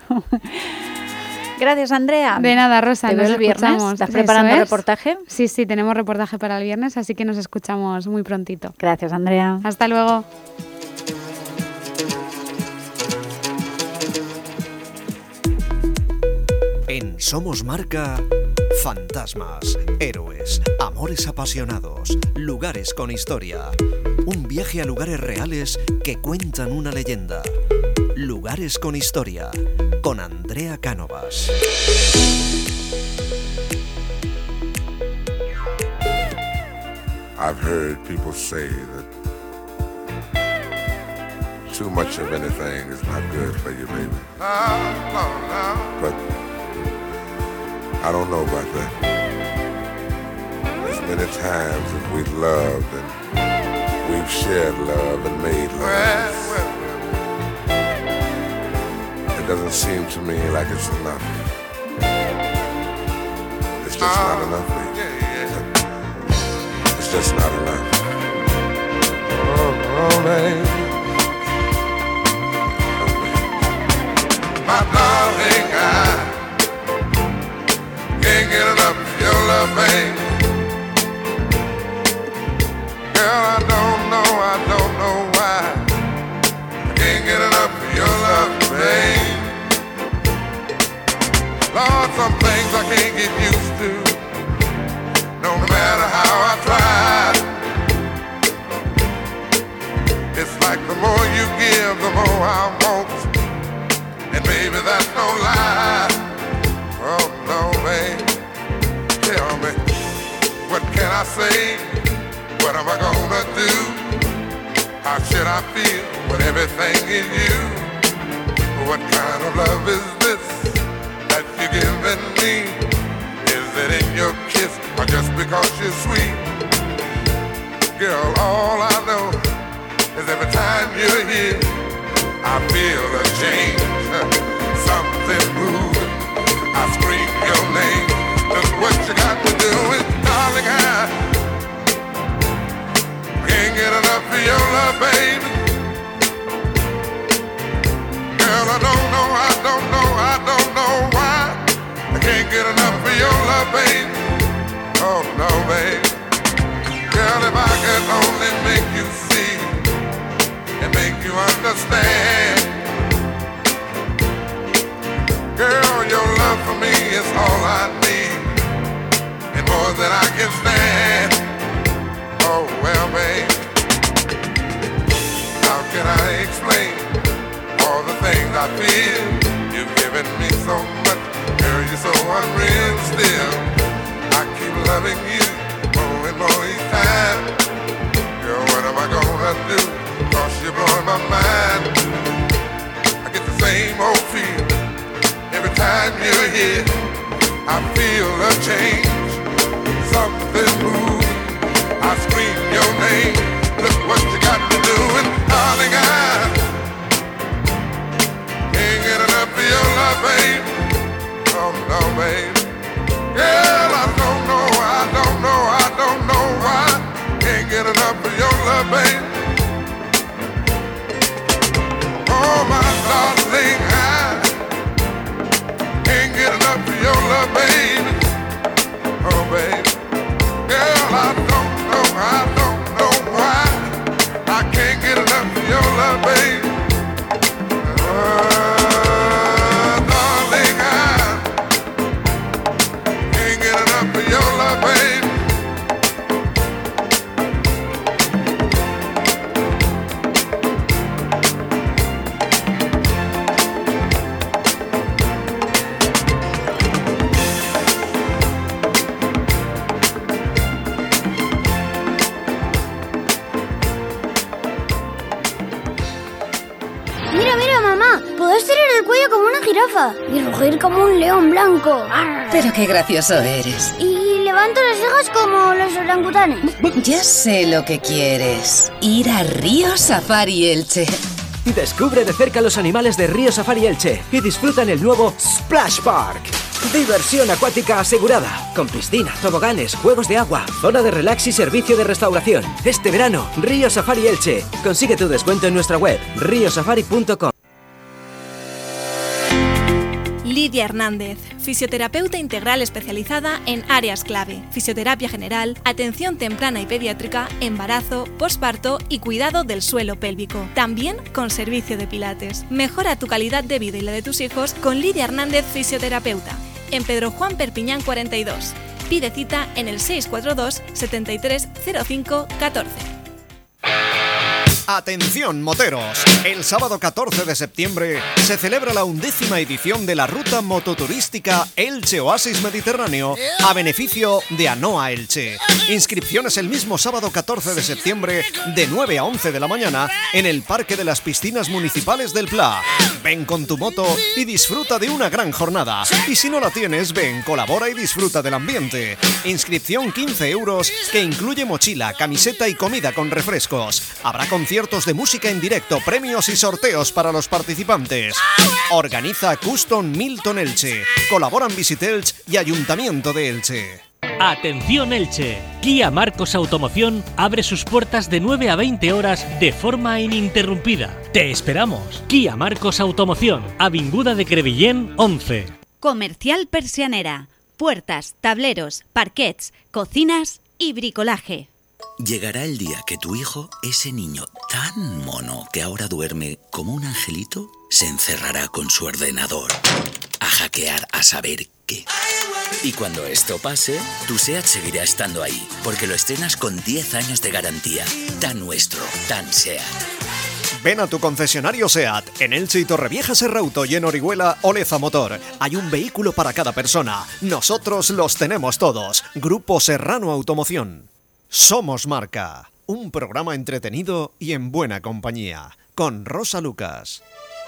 Gracias, Andrea. De nada, Rosa. Te nos veo el viernes. escuchamos. ¿Estás Eso preparando es. reportaje? Sí, tenemos reportaje para el viernes, así que nos escuchamos muy prontito. Gracias, Andrea. Hasta luego. En Somos Marca, fantasmas, héroes, amores apasionados, lugares con historia. Un viaje a lugares reales que cuentan una leyenda. Lugares con historia, con Andrea Cánovas. I've heard people say that too much of anything is not good for you, baby. But I don't know about that. As many times as we've loved and we've shared love and made love, it doesn't seem to me like it's enough. It's just not enough, baby. It's just not enough. Oh, baby. My darling, I can't get enough of your love, baby. Girl, I don't know why I can't get enough of your love, baby. Lord, some things I can't get used to, no matter how I try. It's like the more you give, the more I want. And baby, that's no lie. Oh no, babe. Tell me, what can I say? What am I gonna do? How should I feel with everything in you? What kind of love is this that you're giving me? Is it in your kiss or just because you're sweet? Girl, all I know is every time you're here, I feel a change, something moving. I scream your name. I don't know why. I can't get enough of your love, babe. Oh no, babe. Girl, if I could only make you see and make you understand. Girl, your love for me is all I need and more than I can stand. Oh well, babe, how can I explain all the things I feel? You've given me so much, girl, you're so unreal still. I keep loving you more and more each time. Girl, what am I gonna do? 'Cause you're blowing my mind. I get the same old feeling every time you're here. I feel a change, something moves. I scream your name. Look what you got me doing, darling. I can't get enough of your love, babe. Oh no, babe. Girl, I don't know why. Can't get enough of your love, babe. Oh my darling, I can't get enough of your love, babe. Oh babe. Girl, I don't know why. I can't get enough of your love, babe. Darling, I can't get enough of your love, babe. Puedo estirar el cuello como una jirafa y rugir como un león blanco. ¡Arr! Pero qué gracioso eres. Y levanto las cejas como los orangutanes. Ya sé lo que quieres. Ir a Río Safari Elche. Descubre de cerca los animales de Río Safari Elche y disfruta en el nuevo Splash Park. Diversión acuática asegurada, con piscina, toboganes, juegos de agua, zona de relax y servicio de restauración. Este verano, Río Safari Elche. Consigue tu descuento en nuestra web, riosafari.com. Lidia Hernández, fisioterapeuta integral especializada en áreas clave, fisioterapia general, atención temprana y pediátrica, embarazo, posparto y cuidado del suelo pélvico. También con servicio de pilates. Mejora tu calidad de vida y la de tus hijos con Lidia Hernández, fisioterapeuta, en Pedro Juan Perpiñán 42. Pide cita en el 642 73 05 14. Atención moteros, el sábado 14 de septiembre se celebra la 11ª edición de la ruta mototurística Elche Oasis Mediterráneo a beneficio de ANOA Elche. Inscripciones el mismo sábado 14 de septiembre de 9 a 11 de la mañana en el Parque de las Piscinas Municipales del Pla. Ven con tu moto y disfruta de una gran jornada. Y si no la tienes, ven, colabora y disfruta del ambiente. Inscripción 15 euros que incluye mochila, camiseta y comida con refrescos. Habrá conciertos de música en directo, premios y sorteos para los participantes. Organiza Custom Milton Elche. Colaboran Visit Elche y Ayuntamiento de Elche. Atención Elche, Kia Marcos Automoción abre sus puertas de 9 a 20 horas de forma ininterrumpida. Te esperamos. Kia Marcos Automoción, Avinguda de Crevillén 11. Comercial Persianera, puertas, tableros, parquets, cocinas y bricolaje. Llegará el día que tu hijo, ese niño tan mono que ahora duerme como un angelito, se encerrará con su ordenador a hackear a saber qué. Y cuando esto pase, tu SEAT seguirá estando ahí, porque lo estrenas con 10 años de garantía. Tan nuestro, tan SEAT. Ven a tu concesionario SEAT, en Elche y Torrevieja Serrauto y en Orihuela Oleza Motor. Hay un vehículo para cada persona. Nosotros los tenemos todos. Grupo Serrano Automoción. Somos Marca, un programa entretenido y en buena compañía, con Rosa Lucas.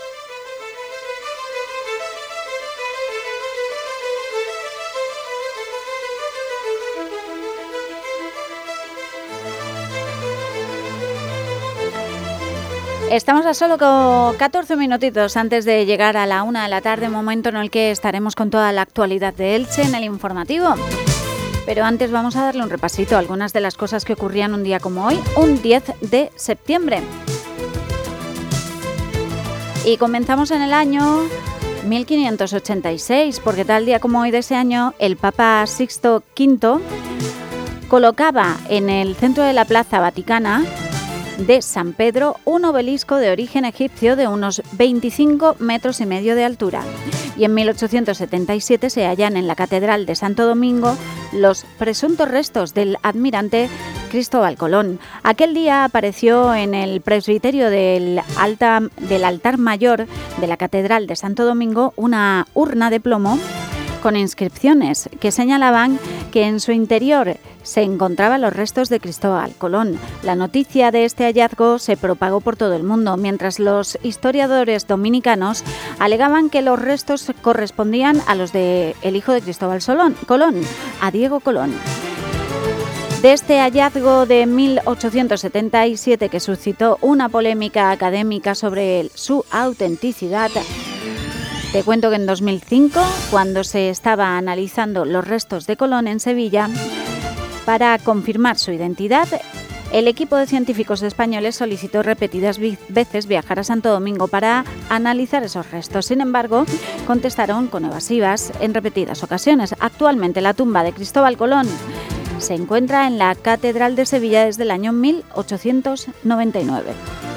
Estamos a solo 14 minutitos antes de llegar a la 1 de la tarde, momento en el que estaremos con toda la actualidad de Elche en el informativo. Pero antes vamos a darle un repasito a algunas de las cosas que ocurrían un día como hoy, un 10 de septiembre. Y comenzamos en el año 1586, porque tal día como hoy de ese año, el Papa Sixto V colocaba en el centro de la Plaza Vaticana de San Pedro un obelisco de origen egipcio de unos 25 metros y medio de altura. Y en 1877 se hallan en la Catedral de Santo Domingo los presuntos restos del almirante Cristóbal Colón. Aquel día apareció en el presbiterio del altar mayor de la Catedral de Santo Domingo una urna de plomo con inscripciones que señalaban que en su interior se encontraban los restos de Cristóbal Colón. La noticia de este hallazgo se propagó por todo el mundo, mientras los historiadores dominicanos alegaban que los restos correspondían a los del hijo de Cristóbal Colón, a Diego Colón. De este hallazgo de 1877, que suscitó una polémica académica sobre su autenticidad, te cuento que en 2005, cuando se estaba analizando los restos de Colón en Sevilla, para confirmar su identidad, el equipo de científicos españoles solicitó repetidas veces viajar a Santo Domingo para analizar esos restos. Sin embargo, contestaron con evasivas en repetidas ocasiones. Actualmente la tumba de Cristóbal Colón se encuentra en la Catedral de Sevilla desde el año 1899.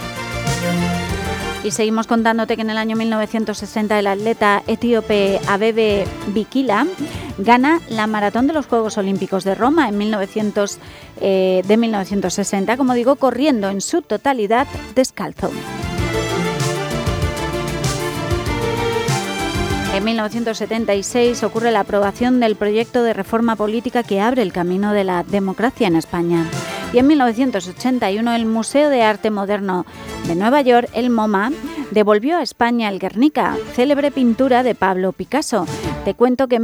Y seguimos contándote que en el año 1960 el atleta etíope Abebe Bikila gana la maratón de los Juegos Olímpicos de Roma de 1960, como digo, corriendo en su totalidad descalzo. En 1976 ocurre la aprobación del proyecto de reforma política que abre el camino de la democracia en España. Y en 1981 el Museo de Arte Moderno de Nueva York, el MoMA, devolvió a España el Guernica, célebre pintura de Pablo Picasso. Te cuento que en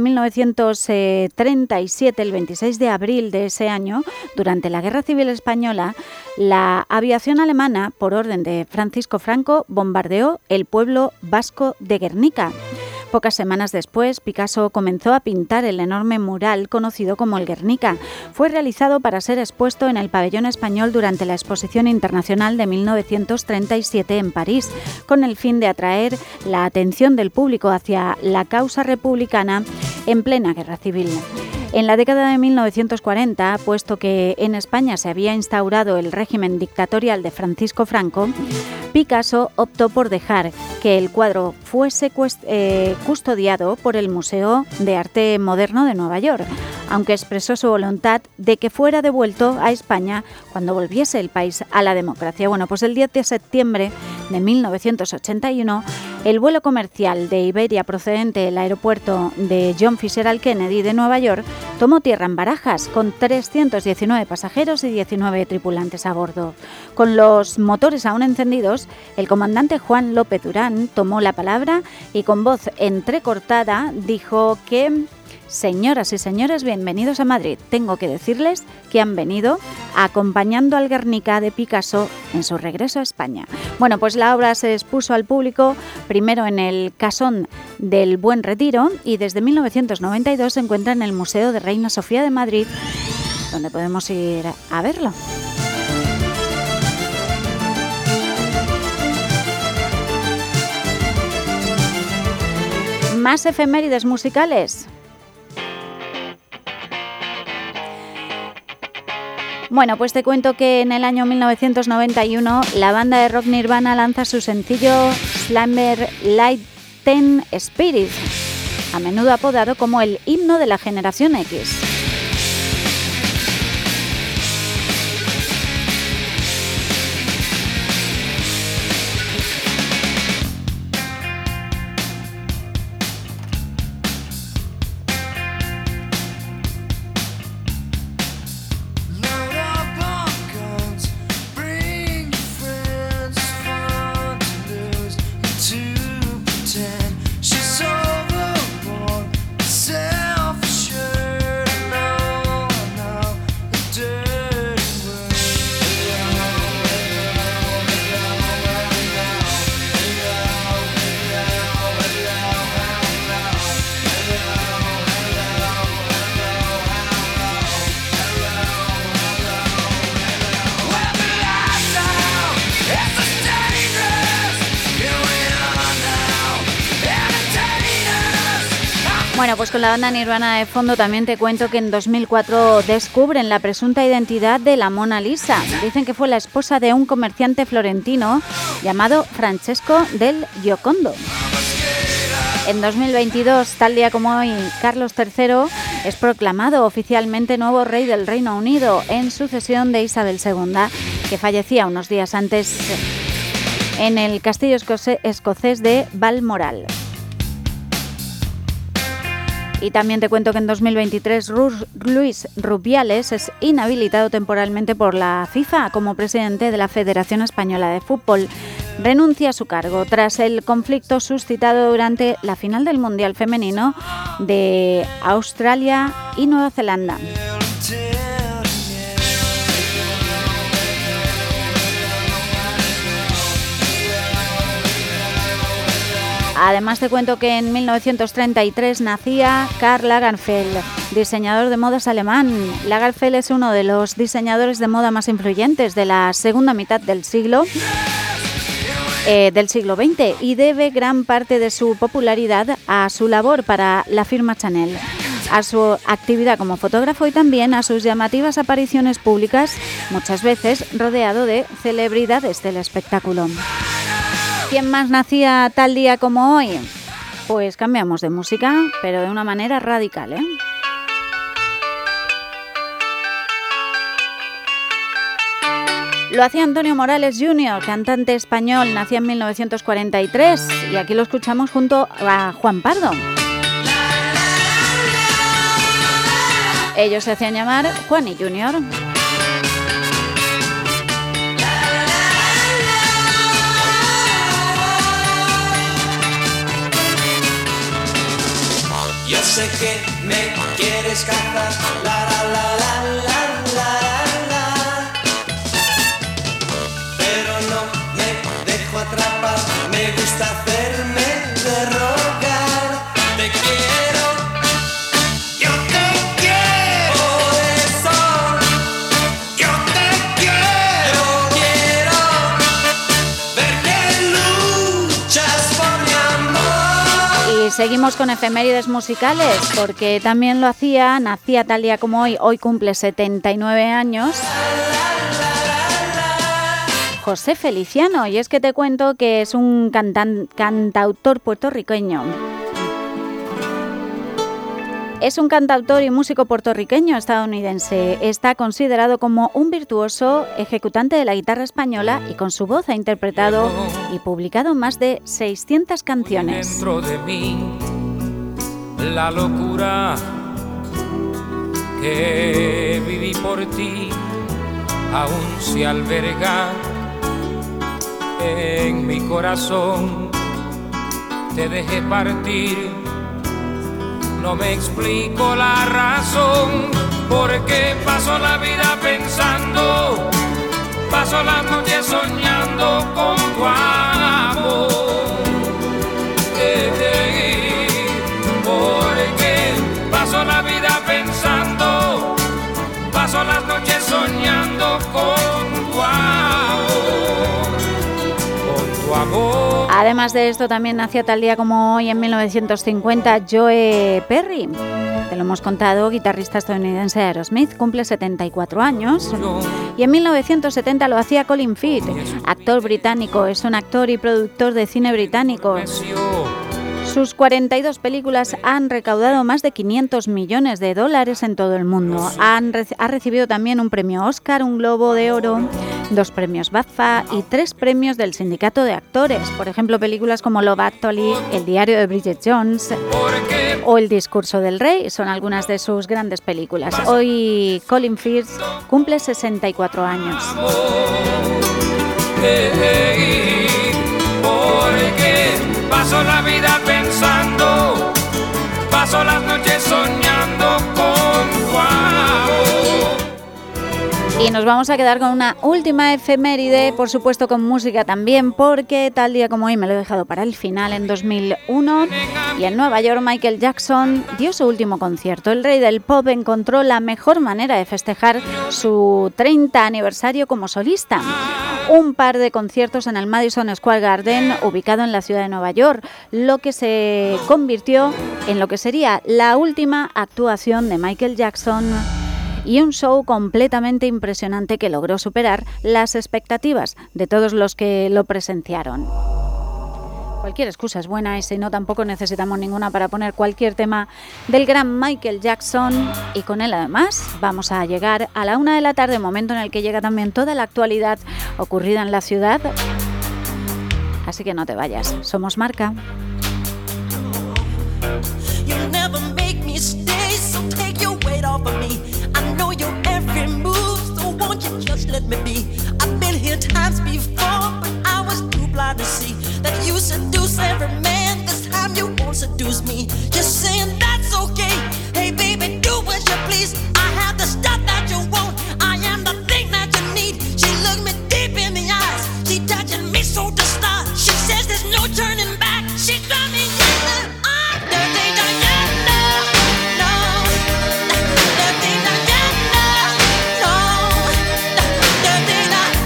1937, el 26 de abril de ese año, durante la Guerra Civil Española, la aviación alemana, por orden de Francisco Franco, bombardeó el pueblo vasco de Guernica. Pocas semanas después, Picasso comenzó a pintar el enorme mural conocido como el Guernica. Fue realizado para ser expuesto en el pabellón español durante la Exposición Internacional de 1937 en París, con el fin de atraer la atención del público hacia la causa republicana en plena guerra civil. En la década de 1940, puesto que en España se había instaurado el régimen dictatorial de Francisco Franco, Picasso optó por dejar que el cuadro fuese custodiado por el Museo de Arte Moderno de Nueva York, aunque expresó su voluntad de que fuera devuelto a España cuando volviese el país a la democracia. Bueno, pues el 10 de septiembre de 1981, el vuelo comercial de Iberia procedente del aeropuerto de John Fitzgerald Kennedy de Nueva York tomó tierra en Barajas con 319 pasajeros y 19 tripulantes a bordo. Con los motores aún encendidos, el comandante Juan López Durán tomó la palabra y con voz entrecortada dijo que: señoras y señores, bienvenidos a Madrid. Tengo que decirles que han venido acompañando al Guernica de Picasso en su regreso a España. Bueno, pues la obra se expuso al público primero en el Casón del Buen Retiro y desde 1992 se encuentra en el Museo de Reina Sofía de Madrid, donde podemos ir a verlo. Más efemérides musicales. Bueno, pues te cuento que en el año 1991 la banda de rock Nirvana lanza su sencillo Slammer Lightning Spirit, a menudo apodado como el himno de la generación X. She's overboard, self-assured. Bueno, pues con la banda Nirvana de fondo también te cuento que en 2004 descubren la presunta identidad de la Mona Lisa. Dicen que fue la esposa de un comerciante florentino llamado Francesco del Giocondo. En 2022, tal día como hoy, Carlos III es proclamado oficialmente nuevo rey del Reino Unido en sucesión de Isabel II, que fallecía unos días antes en el castillo escocés de Balmoral. Y también te cuento que en 2023 Luis Rubiales es inhabilitado temporalmente por la FIFA como presidente de la Federación Española de Fútbol. Renuncia a su cargo tras el conflicto suscitado durante la final del Mundial Femenino de Australia y Nueva Zelanda. Además te cuento que en 1933 nacía Karl Lagerfeld, diseñador de modas alemán. Lagerfeld es uno de los diseñadores de moda más influyentes de la segunda mitad del siglo XX y debe gran parte de su popularidad a su labor para la firma Chanel, a su actividad como fotógrafo y también a sus llamativas apariciones públicas, muchas veces rodeado de celebridades del espectáculo. ¿Quién más nacía tal día como hoy? Pues cambiamos de música, pero de una manera radical, ¿eh? Lo hacía Antonio Morales Jr., cantante español, nació en 1943 y aquí lo escuchamos junto a Juan Pardo. Ellos se hacían llamar Juan y Junior. Yo sé que me quieres cantar, la la la la la la la, pero no me dejo atrapar, me gusta hacerme de rogar. Te quiero, yo te quiero, por eso yo te quiero ver que luchas por mi amor. Y seguimos con efemérides musicales, porque también lo hacía, nacía tal día como hoy cumple 79 años, José Feliciano, y es que te cuento que es un cantautor puertorriqueño. Es un cantautor y músico puertorriqueño estadounidense. Está considerado como un virtuoso ejecutante de la guitarra española y con su voz ha interpretado y publicado más de 600 canciones. Dentro de mí la locura que viví por ti aún se alberga en mi corazón. Te dejé partir, no me explico la razón, porque paso la vida pensando, paso las noches soñando con tu amor. Porque paso la vida pensando, paso las noches soñando con tu amor, con tu amor. Además de esto, también nacía tal día como hoy, en 1950, Joe Perry. Te lo hemos contado, guitarrista estadounidense de Aerosmith, cumple 74 años. Y en 1970 lo hacía Colin Firth, actor británico. Es un actor y productor de cine británico. Sus 42 películas han recaudado más de $500 millones en todo el mundo. Ha recibido también un premio Oscar, un Globo de Oro, 2 premios BAFTA y 3 premios del Sindicato de Actores. Por ejemplo, películas como Love Actually, El diario de Bridget Jones o El discurso del rey son algunas de sus grandes películas. Hoy Colin Firth cumple 64 años. Paso la vida pensando, paso las noches soñando con tu amor. Y nos vamos a quedar con una última efeméride, por supuesto con música también, porque tal día como hoy me lo he dejado para el final, en 2001, y en Nueva York Michael Jackson dio su último concierto. El rey del pop encontró la mejor manera de festejar su 30 aniversario como solista. un par de conciertos en el Madison Square Garden, ubicado en la ciudad de Nueva York, lo que se convirtió en lo que sería la última actuación de Michael Jackson, y un show completamente impresionante que logró superar las expectativas de todos los que lo presenciaron. Cualquier excusa es buena y si no tampoco necesitamos ninguna para poner cualquier tema del gran Michael Jackson, y con él además vamos a llegar a la 1 de la tarde, momento en el que llega también toda la actualidad ocurrida en la ciudad. Así que no te vayas, somos Marca. To see that you seduce every man. This time you won't seduce me. Just saying that's okay. Hey baby, do as you please. I have the stuff that you want. I am the thing that you need. She looked me deep in the eyes. She touching me so to start. She says there's no turning back. She got me yelling. Dirty Diana, no. Dirty Diana, no. Dirty Diana, no.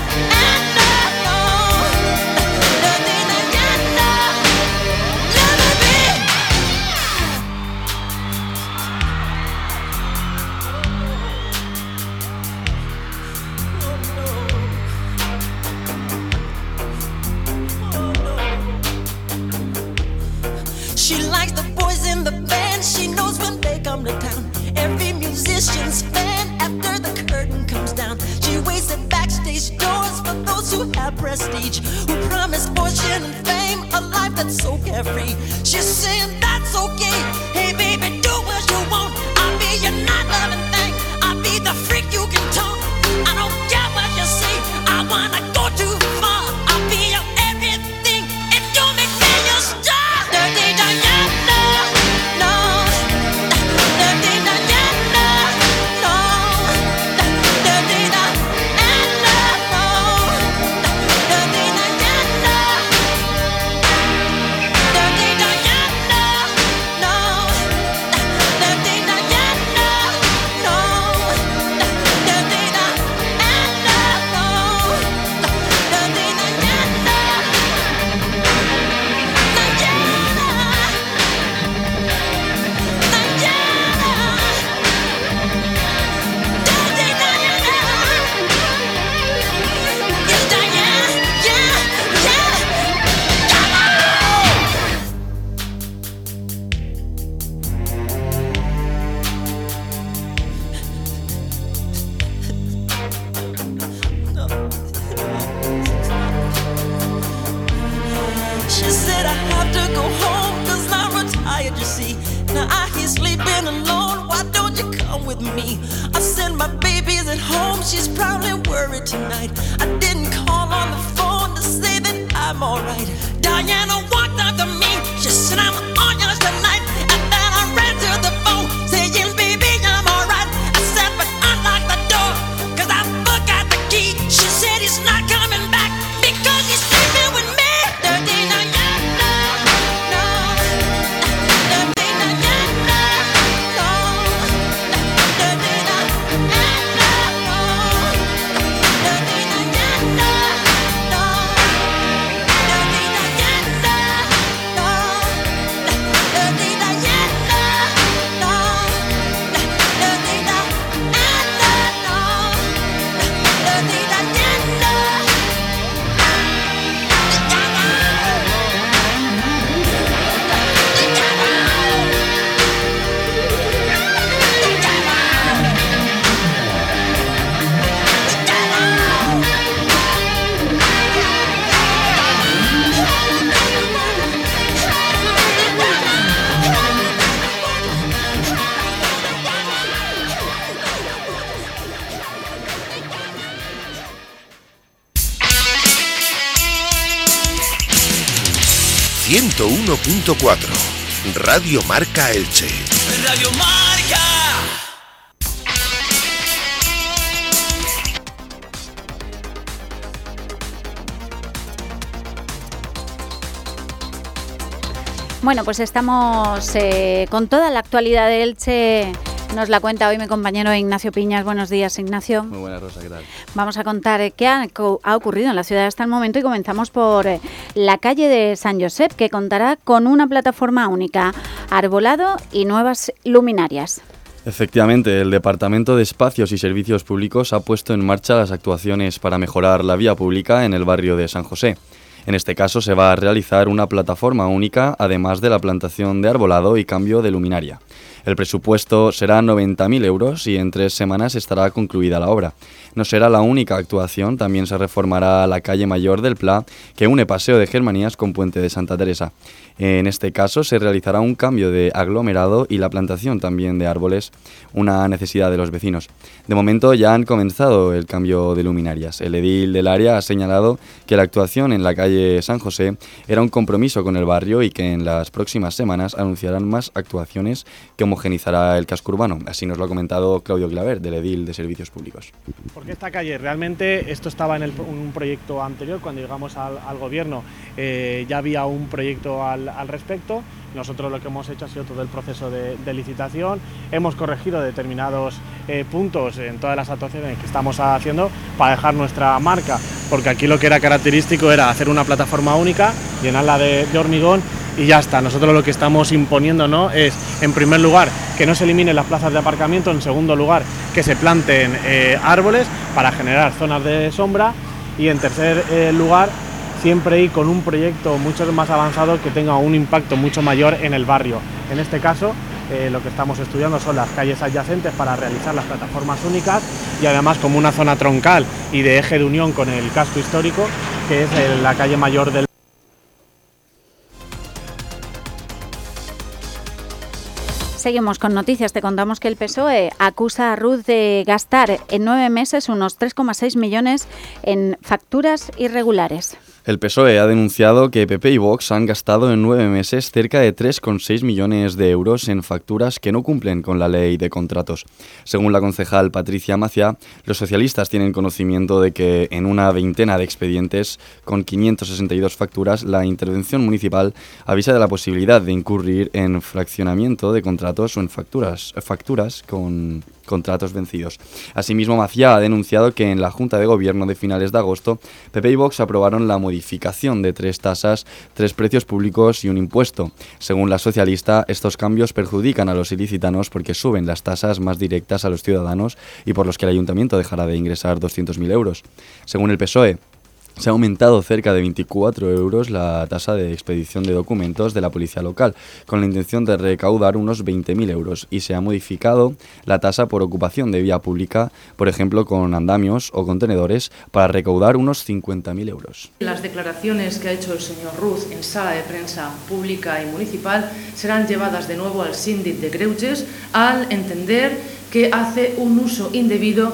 She likes the boys in the band. She knows when they come to town. Every musician's fan after the curtain comes down. She waits at backstage doors for those who have prestige, who promise fortune and fame, a life that's so carefree. She's saying that's okay. Hey baby, do what you want. I'll be your night-loving thing. I'll be the freak you can talk. I don't care what you say. I wanna go too far. I'll be your everything. If you make me your star. Dirty Diana, no. Dirty Diana, no. Dirty Diana, no. Dirty Diana. Dirty Diana, no. Dirty Diana, no. Dirty Diana, no. Dirty Diana. She said I have to go home 'cause I'm retired, you see. Now I hear sleeping alone, why don't you come with me? I said my baby's at home, she's probably worried tonight. I didn't call on the phone to say that I'm alright. Diana walked up to me, she said I'm on yours tonight. And then I ran to the phone, saying baby I'm alright. I said but unlock the door, 'cause I forgot the key. She said he's not coming back because he's sleeping with me. Dirty Diana, no. Dirty Diana, no. Dirty Diana, no. Dirty Diana, no. Dirty Diana, no. Dirty Diana, no. Dirty Diana, no. Dirty Diana. ...101.4... Radio Marca Elche. Radio Marca. Bueno, pues estamos con toda la actualidad de Elche Nos la cuenta hoy mi compañero Ignacio Piñas. Buenos días, Ignacio. Muy buenas, Rosa, ¿qué tal? Vamos a contar qué ha ocurrido en la ciudad hasta el momento y comenzamos por la calle de San Josep, que contará con una plataforma única, arbolado y nuevas luminarias. Efectivamente, el Departamento de Espacios y Servicios Públicos ha puesto en marcha las actuaciones para mejorar la vía pública en el barrio de San José. En este caso se va a realizar una plataforma única, además de la plantación de arbolado y cambio de luminaria. El presupuesto será 90.000 euros y en 3 semanas estará concluida la obra. No será la única actuación, también se reformará la calle Mayor del Pla, que une Paseo de Germanías con Puente de Santa Teresa. En este caso se realizará un cambio de aglomerado y la plantación también de árboles, una necesidad de los vecinos. De momento ya han comenzado el cambio de luminarias. El edil del área ha señalado que la actuación en la calle San José era un compromiso con el barrio y que en las próximas semanas anunciarán más actuaciones que homogenizará el casco urbano. Así nos lo ha comentado Claudio Claver, del edil de Servicios Públicos. Porque esta calle, realmente esto estaba en un proyecto anterior, cuando llegamos al gobierno ya había un proyecto al respecto. Nosotros lo que hemos hecho ha sido todo el proceso de licitación, hemos corregido determinados puntos en todas las actuaciones que estamos haciendo para dejar nuestra marca, porque aquí lo que era característico era hacer una plataforma única, llenarla de hormigón y ya está. Nosotros lo que estamos imponiendo, ¿no?, es, en primer lugar, que no se eliminen las plazas de aparcamiento, en segundo lugar, que se planten árboles para generar zonas de sombra y en tercer lugar, siempre ir con un proyecto mucho más avanzado que tenga un impacto mucho mayor en el barrio. En este caso, lo que estamos estudiando son las calles adyacentes para realizar las plataformas únicas y además como una zona troncal y de eje de unión con el casco histórico, que es la calle Mayor del... Seguimos con noticias. Te contamos que el PSOE acusa a Ruz de gastar en 9 meses unos 3,6 millones en facturas irregulares. El PSOE ha denunciado que PP y Vox han gastado en 9 meses cerca de 3,6 millones de euros en facturas que no cumplen con la ley de contratos. Según la concejal Patricia Macià, los socialistas tienen conocimiento de que en una veintena de expedientes con 562 facturas, la intervención municipal avisa de la posibilidad de incurrir en fraccionamiento de contratos o en facturas con contratos vencidos. Asimismo, Macià ha denunciado que en la Junta de Gobierno de finales de agosto, PP y Vox aprobaron la modificación de 3 tasas, 3 precios públicos y un impuesto. Según la socialista, estos cambios perjudican a los ilicitanos porque suben las tasas más directas a los ciudadanos y por los que el ayuntamiento dejará de ingresar 200.000 euros. Según el PSOE, se ha aumentado cerca de 24 euros la tasa de expedición de documentos de la policía local, con la intención de recaudar unos 20.000 euros, y se ha modificado la tasa por ocupación de vía pública, por ejemplo con andamios o contenedores, para recaudar unos 50.000 euros. Las declaraciones que ha hecho el señor Ruz en sala de prensa pública y municipal serán llevadas de nuevo al síndic de Greuges al entender que hace un uso indebido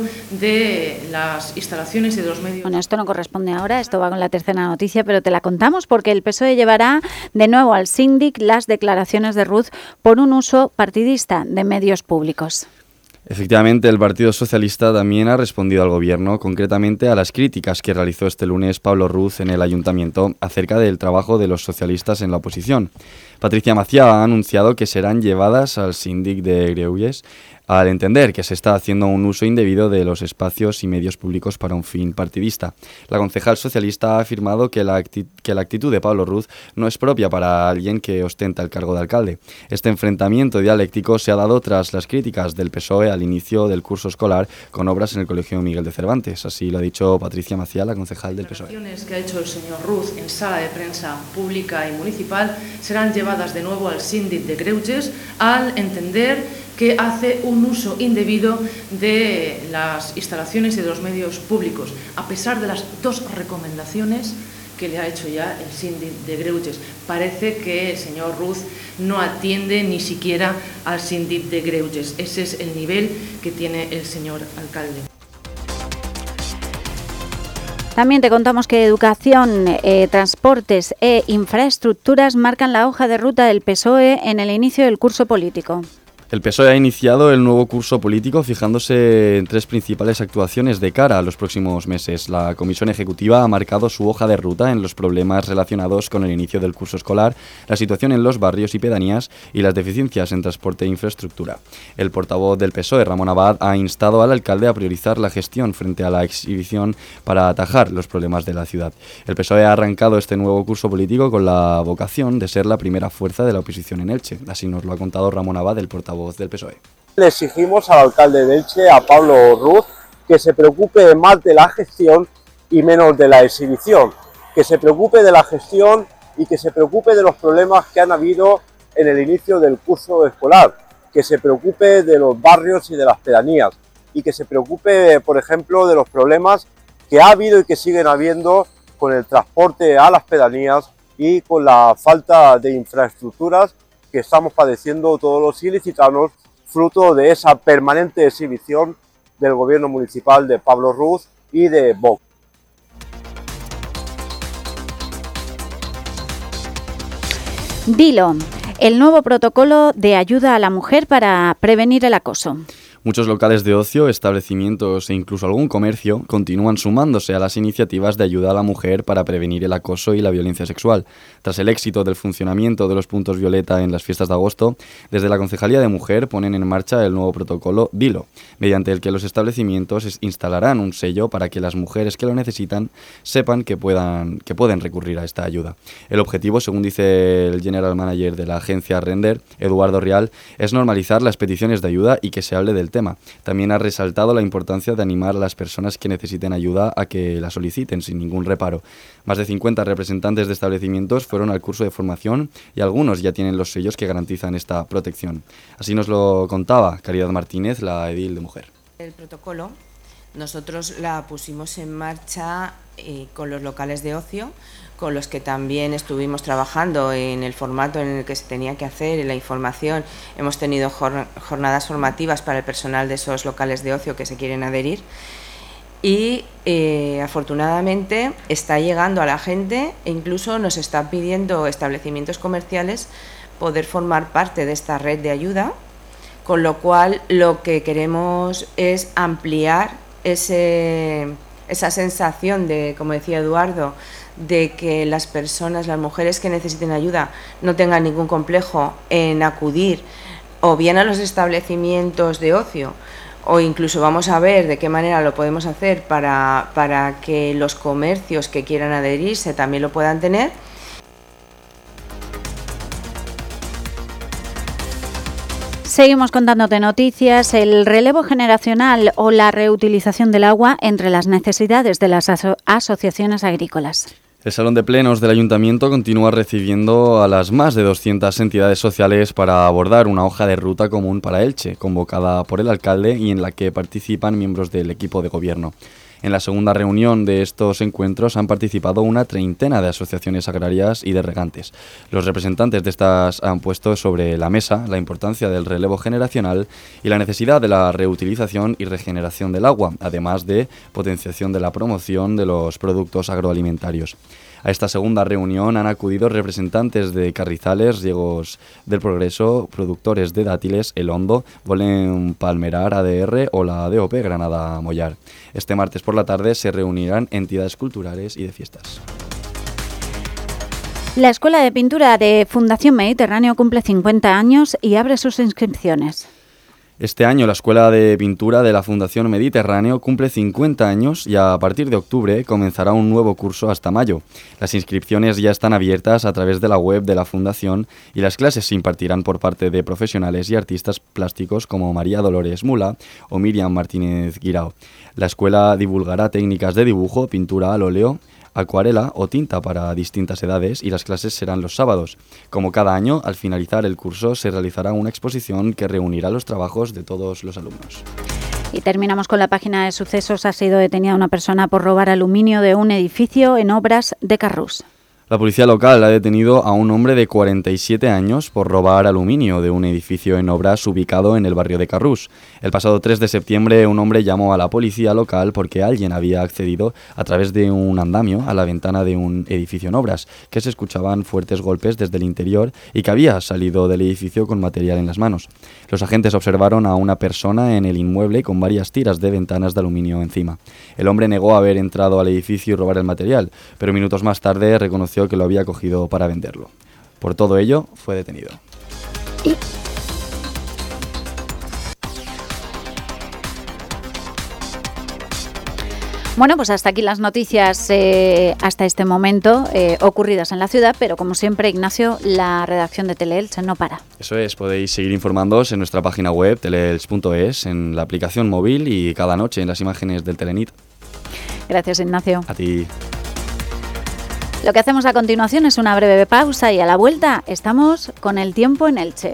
de las instalaciones y de los medios. Bueno, esto no corresponde ahora, esto va con la tercera noticia, pero te la contamos porque el PSOE llevará de nuevo al síndic las declaraciones de Ruz por un uso partidista de medios públicos. Efectivamente, el Partido Socialista también ha respondido al Gobierno, concretamente a las críticas que realizó este lunes Pablo Ruz en el Ayuntamiento acerca del trabajo de los socialistas en la oposición. Patricia Macià ha anunciado que serán llevadas al síndic de Greuges al entender que se está haciendo un uso indebido de los espacios y medios públicos para un fin partidista. La concejal socialista ha afirmado que la actitud de Pablo Ruz no es propia para alguien que ostenta el cargo de alcalde. Este enfrentamiento dialéctico se ha dado tras las críticas del PSOE al inicio del curso escolar con obras en el Colegio Miguel de Cervantes. Así lo ha dicho Patricia Macià, la concejal del PSOE. Las declaraciones que ha hecho el señor Ruz en sala de prensa pública y municipal serán llevadas de nuevo al síndic de Greuges al entender que hace un uso indebido de las instalaciones y de los medios públicos, a pesar de las 2 recomendaciones que le ha hecho ya el síndic de Greuges. Parece que el señor Ruz no atiende ni siquiera al síndic de Greuges. Ese es el nivel que tiene el señor alcalde. También te contamos que educación, transportes e infraestructuras marcan la hoja de ruta del PSOE en el inicio del curso político. El PSOE ha iniciado el nuevo curso político fijándose en 3 principales actuaciones de cara a los próximos meses. La Comisión Ejecutiva ha marcado su hoja de ruta en los problemas relacionados con el inicio del curso escolar, la situación en los barrios y pedanías y las deficiencias en transporte e infraestructura. El portavoz del PSOE, Ramón Abad, ha instado al alcalde a priorizar la gestión frente a la exhibición para atajar los problemas de la ciudad. El PSOE ha arrancado este nuevo curso político con la vocación de ser la primera fuerza de la oposición en Elche. Así nos lo ha contado Ramón Abad, el portavoz del PSOE. Le exigimos al alcalde de Elche, a Pablo Ruz, que se preocupe más de la gestión y menos de la exhibición, que se preocupe de la gestión y que se preocupe de los problemas que han habido en el inicio del curso escolar, que se preocupe de los barrios y de las pedanías y que se preocupe, por ejemplo, de los problemas que ha habido y que siguen habiendo con el transporte a las pedanías y con la falta de infraestructuras que estamos padeciendo todos los ilicitanos, fruto de esa permanente exhibición del gobierno municipal de Pablo Ruz y de Vox. Dilo, el nuevo protocolo de ayuda a la mujer para prevenir el acoso. Muchos locales de ocio, establecimientos e incluso algún comercio continúan sumándose a las iniciativas de ayuda a la mujer para prevenir el acoso y la violencia sexual. Tras el éxito del funcionamiento de los puntos violeta en las fiestas de agosto, desde la Concejalía de Mujer ponen en marcha el nuevo protocolo Dilo, mediante el que los establecimientos instalarán un sello para que las mujeres que lo necesitan sepan que pueden recurrir a esta ayuda. El objetivo, según dice el General Manager de la agencia Render, Eduardo Rial, es normalizar las peticiones de ayuda y que se hable del tema. También ha resaltado la importancia de animar a las personas que necesiten ayuda a que la soliciten sin ningún reparo. Más de 50 representantes de establecimientos fueron al curso de formación y algunos ya tienen los sellos que garantizan esta protección. Así nos lo contaba Caridad Martínez, la edil de Mujer. El protocolo nosotros la pusimos en marcha con los locales de ocio, con los que también estuvimos trabajando en el formato en el que se tenía que hacer, en la información. Hemos tenido jornadas formativas para el personal de esos locales de ocio que se quieren adherir y afortunadamente está llegando a la gente e incluso nos están pidiendo establecimientos comerciales poder formar parte de esta red de ayuda, con lo cual lo que queremos es ampliar esa sensación de, como decía Eduardo, de que las personas, las mujeres que necesiten ayuda no tengan ningún complejo en acudir o bien a los establecimientos de ocio o incluso vamos a ver de qué manera lo podemos hacer para que los comercios que quieran adherirse también lo puedan tener. Seguimos contándote noticias. El relevo generacional o la reutilización del agua entre las necesidades de las asociaciones agrícolas. El Salón de Plenos del Ayuntamiento continúa recibiendo a las más de 200 entidades sociales para abordar una hoja de ruta común para Elche, convocada por el alcalde y en la que participan miembros del equipo de gobierno. En la segunda reunión de estos encuentros han participado una treintena de asociaciones agrarias y de regantes. Los representantes de estas han puesto sobre la mesa la importancia del relevo generacional y la necesidad de la reutilización y regeneración del agua, además de potenciación de la promoción de los productos agroalimentarios. A esta segunda reunión han acudido representantes de Carrizales, Riegos del Progreso, productores de dátiles, El Hondo, Volen Palmerar, ADR o la DOP Granada Mollar. Este martes por la tarde se reunirán entidades culturales y de fiestas. La Escuela de Pintura de Fundación Mediterráneo cumple 50 años y abre sus inscripciones. Este año la Escuela de Pintura de la Fundación Mediterráneo cumple 50 años y a partir de octubre comenzará un nuevo curso hasta mayo. Las inscripciones ya están abiertas a través de la web de la Fundación y las clases se impartirán por parte de profesionales y artistas plásticos como María Dolores Mula o Miriam Martínez Guirao. La escuela divulgará técnicas de dibujo, pintura al óleo, acuarela o tinta para distintas edades y las clases serán los sábados. Como cada año, al finalizar el curso se realizará una exposición que reunirá los trabajos de todos los alumnos. Y terminamos con la página de sucesos. Ha sido detenida una persona por robar aluminio de un edificio en Obras de Carrús. La policía local ha detenido a un hombre de 47 años por robar aluminio de un edificio en obras ubicado en el barrio de Carrús. El pasado 3 de septiembre un hombre llamó a la policía local porque alguien había accedido a través de un andamio a la ventana de un edificio en obras, que se escuchaban fuertes golpes desde el interior y que había salido del edificio con material en las manos. Los agentes observaron a una persona en el inmueble con varias tiras de ventanas de aluminio encima. El hombre negó haber entrado al edificio y robar el material, pero minutos más tarde reconoció que lo había cogido para venderlo. Por todo ello, fue detenido. Bueno, pues hasta aquí las noticias hasta este momento ocurridas en la ciudad, pero como siempre, Ignacio, la redacción de Teleelch no para. Eso es, podéis seguir informándoos en nuestra página web, teleelch.es, en la aplicación móvil y cada noche en las imágenes del Telenit. Gracias, Ignacio. A ti. Lo que hacemos a continuación es una breve pausa y a la vuelta estamos con el tiempo en Elche.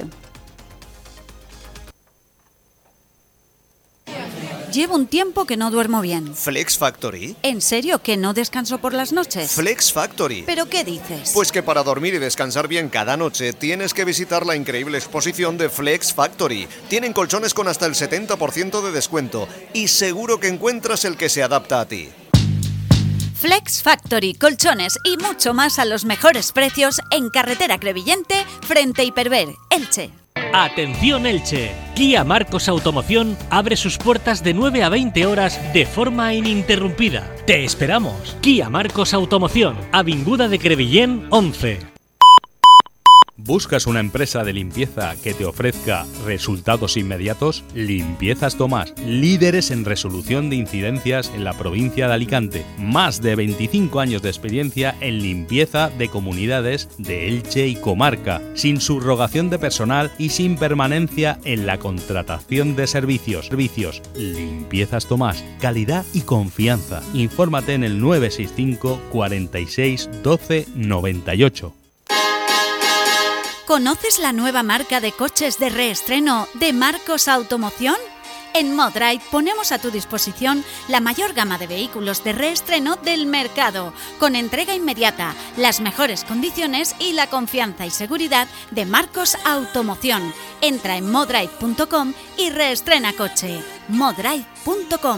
Llevo un tiempo que no duermo bien. ¿Flex Factory? ¿En serio que no descanso por las noches? Flex Factory. ¿Pero qué dices? Pues que para dormir y descansar bien cada noche tienes que visitar la increíble exposición de Flex Factory. Tienen colchones con hasta el 70% de descuento y seguro que encuentras el que se adapta a ti. Flex Factory, colchones y mucho más a los mejores precios en carretera Crevillente, frente a Hiperver, Elche. Atención Elche, Kia Marcos Automoción abre sus puertas de 9 a 20 horas de forma ininterrumpida. Te esperamos. Kia Marcos Automoción, Avinguda de Crevillent 11. ¿Buscas una empresa de limpieza que te ofrezca resultados inmediatos? Limpiezas Tomás, líderes en resolución de incidencias en la provincia de Alicante. Más de 25 años de experiencia en limpieza de comunidades de Elche y comarca, sin subrogación de personal y sin permanencia en la contratación de servicios. Limpiezas Tomás, calidad y confianza. Infórmate en el 965 46 12 98. ¿Conoces la nueva marca de coches de reestreno de Marcos Automoción? En Modride ponemos a tu disposición la mayor gama de vehículos de reestreno del mercado, con entrega inmediata, las mejores condiciones y la confianza y seguridad de Marcos Automoción. Entra en modride.com y reestrena coche. modride.com.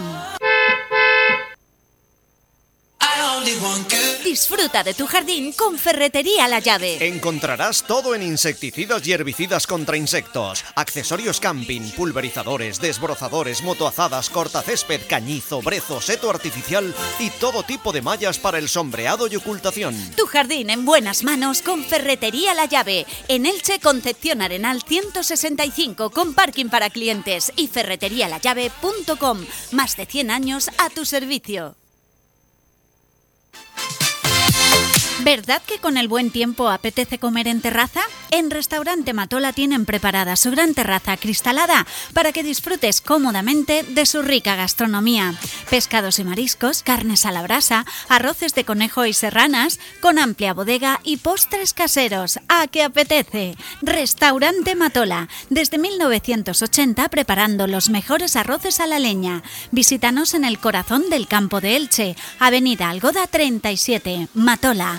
Disfruta de tu jardín con Ferretería La Llave. Encontrarás todo en insecticidas y herbicidas contra insectos, accesorios camping, pulverizadores, desbrozadores, motoazadas, cortacésped, cañizo, brezo, seto artificial y todo tipo de mallas para el sombreado y ocultación. Tu jardín en buenas manos con Ferretería La Llave. En Elche, Concepción Arenal 165 con parking para clientes y ferreterialallave.com. Más de 100 años a tu servicio. ¿Verdad que con el buen tiempo apetece comer en terraza? En Restaurante Matola tienen preparada su gran terraza acristalada para que disfrutes cómodamente de su rica gastronomía. Pescados y mariscos, carnes a la brasa, arroces de conejo y serranas, con amplia bodega y postres caseros. ¿A qué apetece? Restaurante Matola, desde 1980 preparando los mejores arroces a la leña. Visítanos en el corazón del campo de Elche, Avenida Algoda 37, Matola.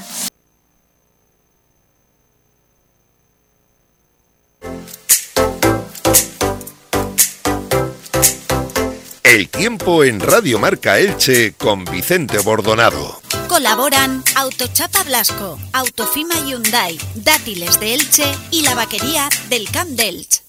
El tiempo en Radio Marca Elche con Vicente Bordonado. Colaboran Autochapa Blasco, Autofima Hyundai, Dátiles de Elche y la vaquería del Camp de Elche.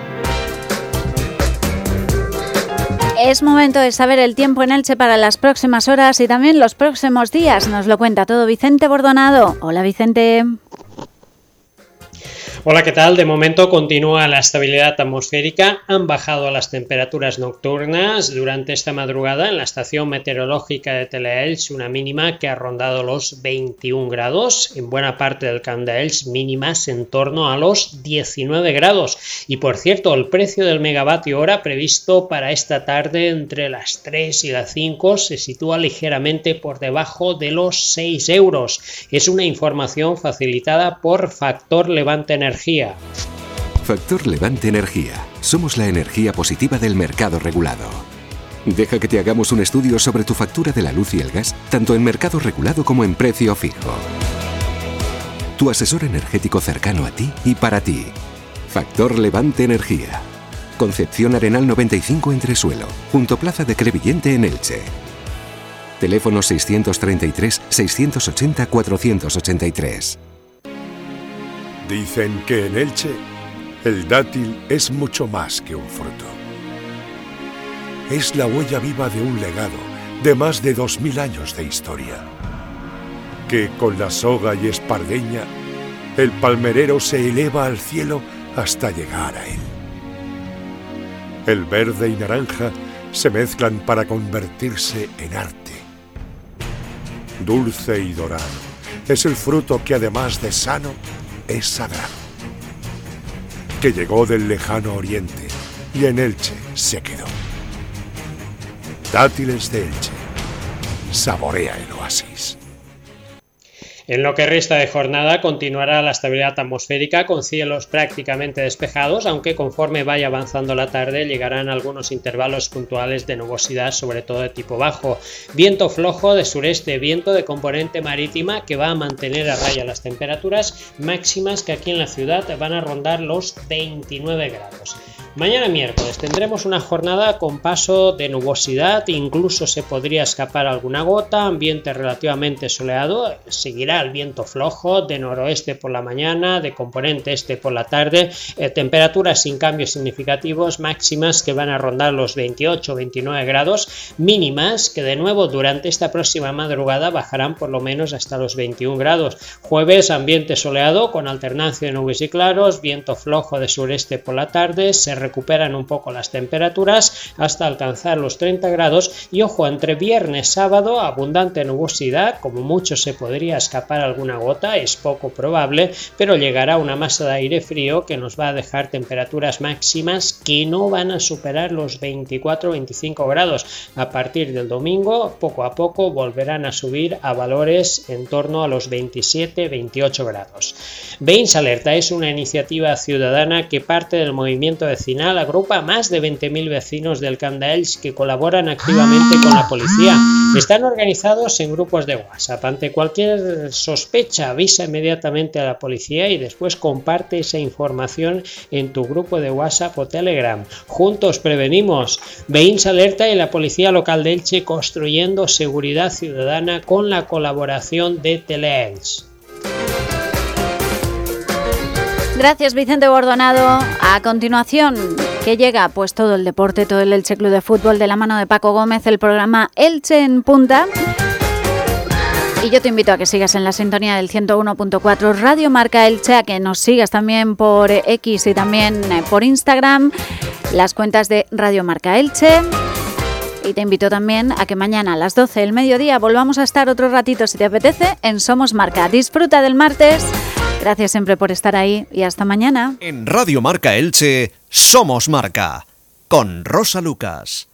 Es momento de saber el tiempo en Elche para las próximas horas y también los próximos días. Nos lo cuenta todo Vicente Bordonado. Hola, Vicente. Hola, ¿qué tal? De momento continúa la estabilidad atmosférica. Han bajado las temperaturas nocturnas durante esta madrugada en la estación meteorológica de Teleelch, una mínima que ha rondado los 21 grados. En buena parte del Camp de Elche, mínimas en torno a los 19 grados. Y por cierto, el precio del megavatio hora previsto para esta tarde entre las 3 y las 5 se sitúa ligeramente por debajo de los 6 euros. Es una información facilitada por Factor Levante Energía. Factor Levante Energía. Somos la energía positiva del mercado regulado. Deja que te hagamos un estudio sobre tu factura de la luz y el gas, tanto en mercado regulado como en precio fijo. tu asesor energético cercano a ti y para ti. Factor Levante Energía. Concepción Arenal 95 Entresuelo, junto Plaza de Crevillente en Elche. Teléfono 633 680 483. Dicen que en Elche el dátil es mucho más que un fruto. Es la huella viva de un legado de más de 2000 años de historia, que con la soga y espardeña el palmerero se eleva al cielo hasta llegar a él. El verde y naranja se mezclan para convertirse en arte. Dulce y dorado es el fruto que además de sano es sagrado, que llegó del lejano oriente y en Elche se quedó. Dátiles de Elche. Saborea el oasis. En lo que resta de jornada continuará la estabilidad atmosférica con cielos prácticamente despejados, aunque conforme vaya avanzando la tarde llegarán algunos intervalos puntuales de nubosidad, sobre todo de tipo bajo. Viento flojo de sureste, viento de componente marítima que va a mantener a raya las temperaturas máximas que aquí en la ciudad van a rondar los 29 grados. Mañana miércoles tendremos una jornada con paso de nubosidad, incluso se podría escapar alguna gota, ambiente relativamente soleado, seguirá el viento flojo de noroeste por la mañana, de componente este por la tarde, temperaturas sin cambios significativos, máximas que van a rondar los 28-29 grados, mínimas que de nuevo durante esta próxima madrugada bajarán por lo menos hasta los 21 grados. Jueves ambiente soleado con alternancia de nubes y claros, viento flojo de sureste por la tarde, se recuperan un poco las temperaturas hasta alcanzar los 30 grados y ojo, entre viernes y sábado abundante nubosidad, como mucho se podría escapar alguna gota, es poco probable, pero llegará una masa de aire frío que nos va a dejar temperaturas máximas que no van a superar los 24-25 grados. A partir del domingo, poco a poco volverán a subir a valores en torno a los 27-28 grados. Veïns Alerta es una iniciativa ciudadana que parte del movimiento vecinal, agrupa a más de 20.000 vecinos del Camp de Elx que colaboran activamente con la policía. Están organizados en grupos de WhatsApp. Ante cualquier sospecha, avisa inmediatamente a la policía y después comparte esa información en tu grupo de WhatsApp o Telegram. Juntos prevenimos. Veïns Alerta y la Policía Local de Elche construyendo seguridad ciudadana con la colaboración de Teleelch. Gracias, Vicente Bordonado. A continuación, que llega pues todo el deporte, todo el Elche Club de Fútbol de la mano de Paco Gómez, el programa Elche en Punta. Y yo te invito a que sigas en la sintonía del 101.4 Radio Marca Elche, a que nos sigas también por X y también por Instagram, las cuentas de Radio Marca Elche. Y te invito también a que mañana a las 12 del mediodía volvamos a estar otro ratito, si te apetece, en Somos Marca. Disfruta del martes. Gracias siempre por estar ahí y hasta mañana. En Radio Marca Elche, Somos Marca, con Rosa Lucas.